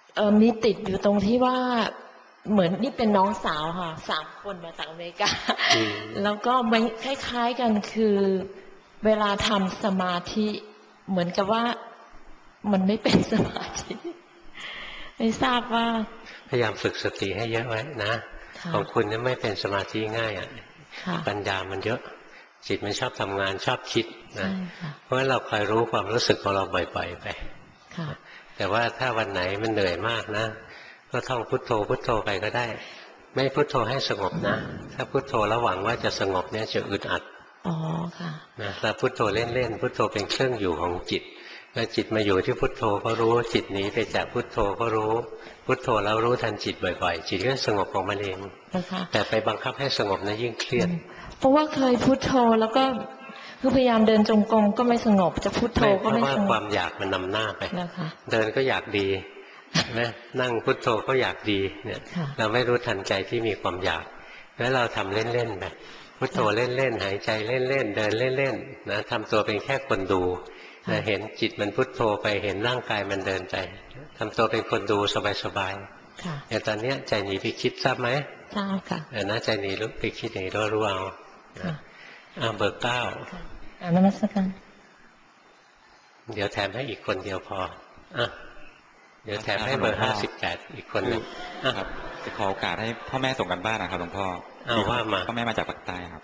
มีติดอยู่ตรงที่ว่าเหมือนนี่เป็นน้องสาวค่ะ3 คนมาจากอเมริกาแล้วก็มันคล้ายๆกันคือเวลาทำสมาธิเหมือนกับว่ามันไม่เป็นสมาธิไม่ทราบว่าพยายามฝึกสติให้เยอะไว้นะของคุณนี่ไม่เป็นสมาธิง่ายอ่ะปัญญามันเยอะจิตมันชอบทำงานชอบคิดนะเพราะฉะนั้นเราคอยรู้ความรู้สึกของเราบ่อยๆไปแต่ว่าถ้าวันไหนมันเหนื่อยมากนะก็ท่องพุทโธพุทโธไปก็ได้ไม่พุทโธให้สงบนะถ้าพุทโธแล้วหวังว่าจะสงบเนี่ยจะอึดอัดอ๋อค่ะนะเราพุทโธเล่นๆพุทโธเป็นเครื่องอยู่ของจิตเมื่อจิตมาอยู่ที่พุทโธก็รู้จิตหนีไปจากพุทโธก็รู้พุทโธแล้วรู้ทันจิตบ่อยๆจิตก็สงบของมันเองแต่ไปบังคับให้สงบนะยิ่งเครียดเพราะว่าเคยพุทโธแล้วก็คือพยายามเดินจงกรมก็ไม่สงบจะพุทโธก็ไม่สงบเพราะว่าความอยากมันนำหน้าไปเดินก็อยากดีนะนั่งพุทโธก็อยากดีเนี่ยเราไม่รู้ทันใจที่มีความอยากแล้วเราทำเล่นๆแบบพุทโธเล่นๆหายใจเล่นๆเดินเล่นๆนะทำตัวเป็นแค่คนดูนะเห็นจิตมันพุทโธไปเห็นร่างกายมันเดินไปทำตัวเป็นคนดูสบายๆอย่างตอนนี้ใจหนีไปคิดทราบไหมทราบค่ะนะใจหนีลุกไปคิดอย่างนี้รู้เอาเบอร์ 9 นมัสการเดี๋ยวแถมให้อีกคนเดียวพอเดี๋ยวแถมให้เบอร์ 58อีกคนนึงครับจะขอโอกาสให้พ่อแม่ส่งกันบ้านนะครับหลวงพ่อว่ามาพ่อแม่มาจากภาคใต้ครับ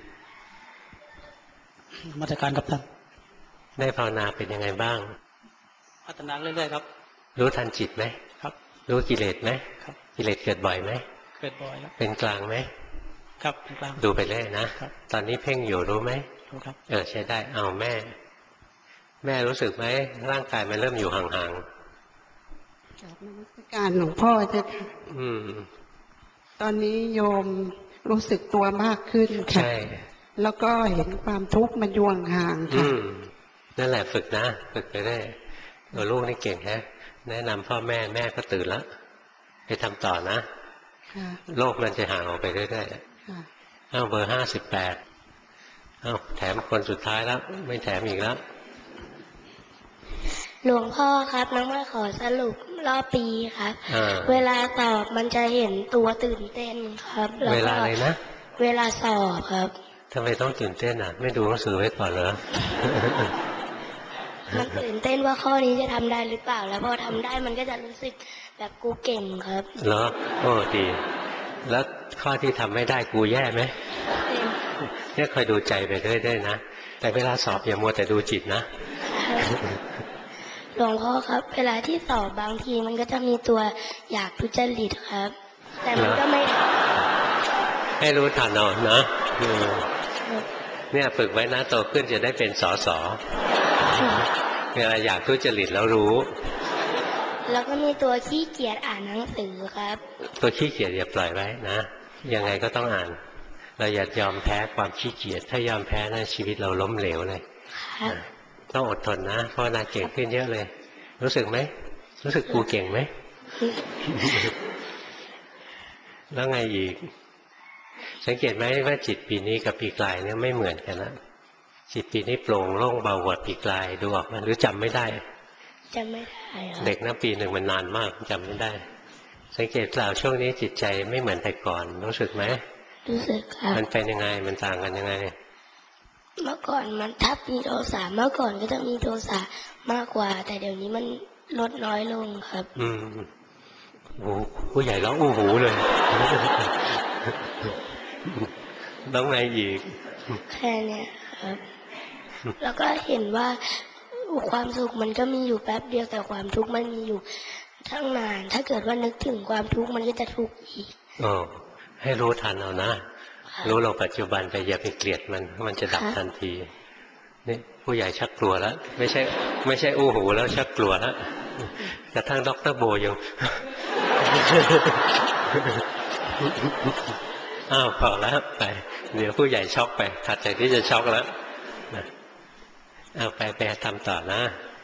มาจากการกับท่านได้ภาวนาเป็นยังไงบ้างพัฒนาเรื่อยๆครับรู้ทันจิตไหมครับรู้กิเลสไหมครับกิเลสเกิดบ่อยไหมเกิดบ่อยแล้วเป็นกลางไหมครับเป็นกลางดูไปเรื่อยนะตอนนี้เพ่งอยู่รู้ไหมรู้ครับใช้ได้เอาแม่รู้สึกไหมร่างกายมันเริ่มอยู่ห่างๆจากนมัสการหลวงพ่อจะตอนนี้โยมรู้สึกตัวมากขึ้นค่ะแล้วก็เห็นความทุกข์มันยวงห่างค่ะนั่นแหละฝึกนะฝึกไปได้ลูกนี่เก่งฮะแนะนำพ่อแม่ก็ตื่นแล้วไปทำต่อนะโลกมันจะห่างออกไปเรื่อยๆเบอร์ 58แถมคนสุดท้ายแล้วไม่แถมอีกแล้วหลวงพ่อครับน้องมาขอสรุปรอบปีครับเวลาสอบมันจะเห็นตัวตื่นเต้นครับเวลาอะไรนะเวลาสอบครับทำไมต้องตื่นเต้นไม่ดูหนังสือไว้ก่อนเหรอมันตื่นเต้นว่าข้อนี้จะทำได้หรือเปล่าแล้วพอทำได้มันก็จะรู้สึกแบบกูเก่งครับเหรอโอ้ดีแล้วข้อที่ทำไม่ได้กูแย่ไหมเนี่ยคอยดูใจไปเรื่อยๆนะแต่เวลาสอบอย่ามัวแต่ดูจิตนะหลวงพ่อครับเวลาที่สอบบางทีมันก็จะมีตัวอยากทุจริตครับแต่มันก็ไม่ให้รู้ทันเอานะเนี่ยฝึกไว้นะโตขึ้นจะได้เป็นสสเวลาอยากทุจริตแล้วรู้แล้วก็มีตัวขี้เกียจอ่านหนังสือครับตัวขี้เกียจอย่าปล่อยไว้นะยังไงก็ต้องอ่านเราอย่ายอมแพ้ความขี้เกียจถ้ายอมแพ้นะชีวิตเราล้มเหลวเลยต้องอดทนนะเพราะนาเก่งขึ้นเยอะเลยรู้สึกไหมรู้สึกกูเก่งไหม แล้วไงอีกสังเกตไหมว่าจิตปีนี้กับปีกลายเนี่ยไม่เหมือนกันนะจิตปีนี้โปร่งโล่งเบากว่าปีกลายดูออกไหมหรือจำไม่ได้จำไม่ได้เด็กนะปีหนึ่งมันนานมากจำไม่ได้สังเกตเปล่าช่วงนี้จิตใจไม่เหมือนแต่ก่อนรู้สึกไหมรู้สึกครับมันเป็นยังไงมันต่างกันยังไงเมื่อก่อนมันทับมีโทสะเมื่อก่อนก็จะมีโทสะมากกว่าแต่เดี๋ยวนี้มันลดน้อยลงครับโอ้ผู้ใหญ่ร้องอู้หูเลยต้องไงอีกแค่นี้ครับแล้วก็เห็นว่าความสุขมันก็มีอยู่แป๊บเดียวแต่ความทุกข์มันมีอยู่ทั้งนานถ้าเกิดว่านึกถึงความทุกข์มันก็จะทุกข์อีกให้รู้ทันเอานะรู้ลงปัจจุบันแต่อย่าไปเกลียดมันจะดับทันทีนี่ผู้ใหญ่ชักกลัวแล้วไม่ใช่อู้หูแล้วชักกลัวแล้วกระทั่งดร.โบยังพอแล้วไปเดี๋ยวผู้ใหญ่ช็อกไปถัดจากที่จะช็อกแล้วไปทำต่อนะ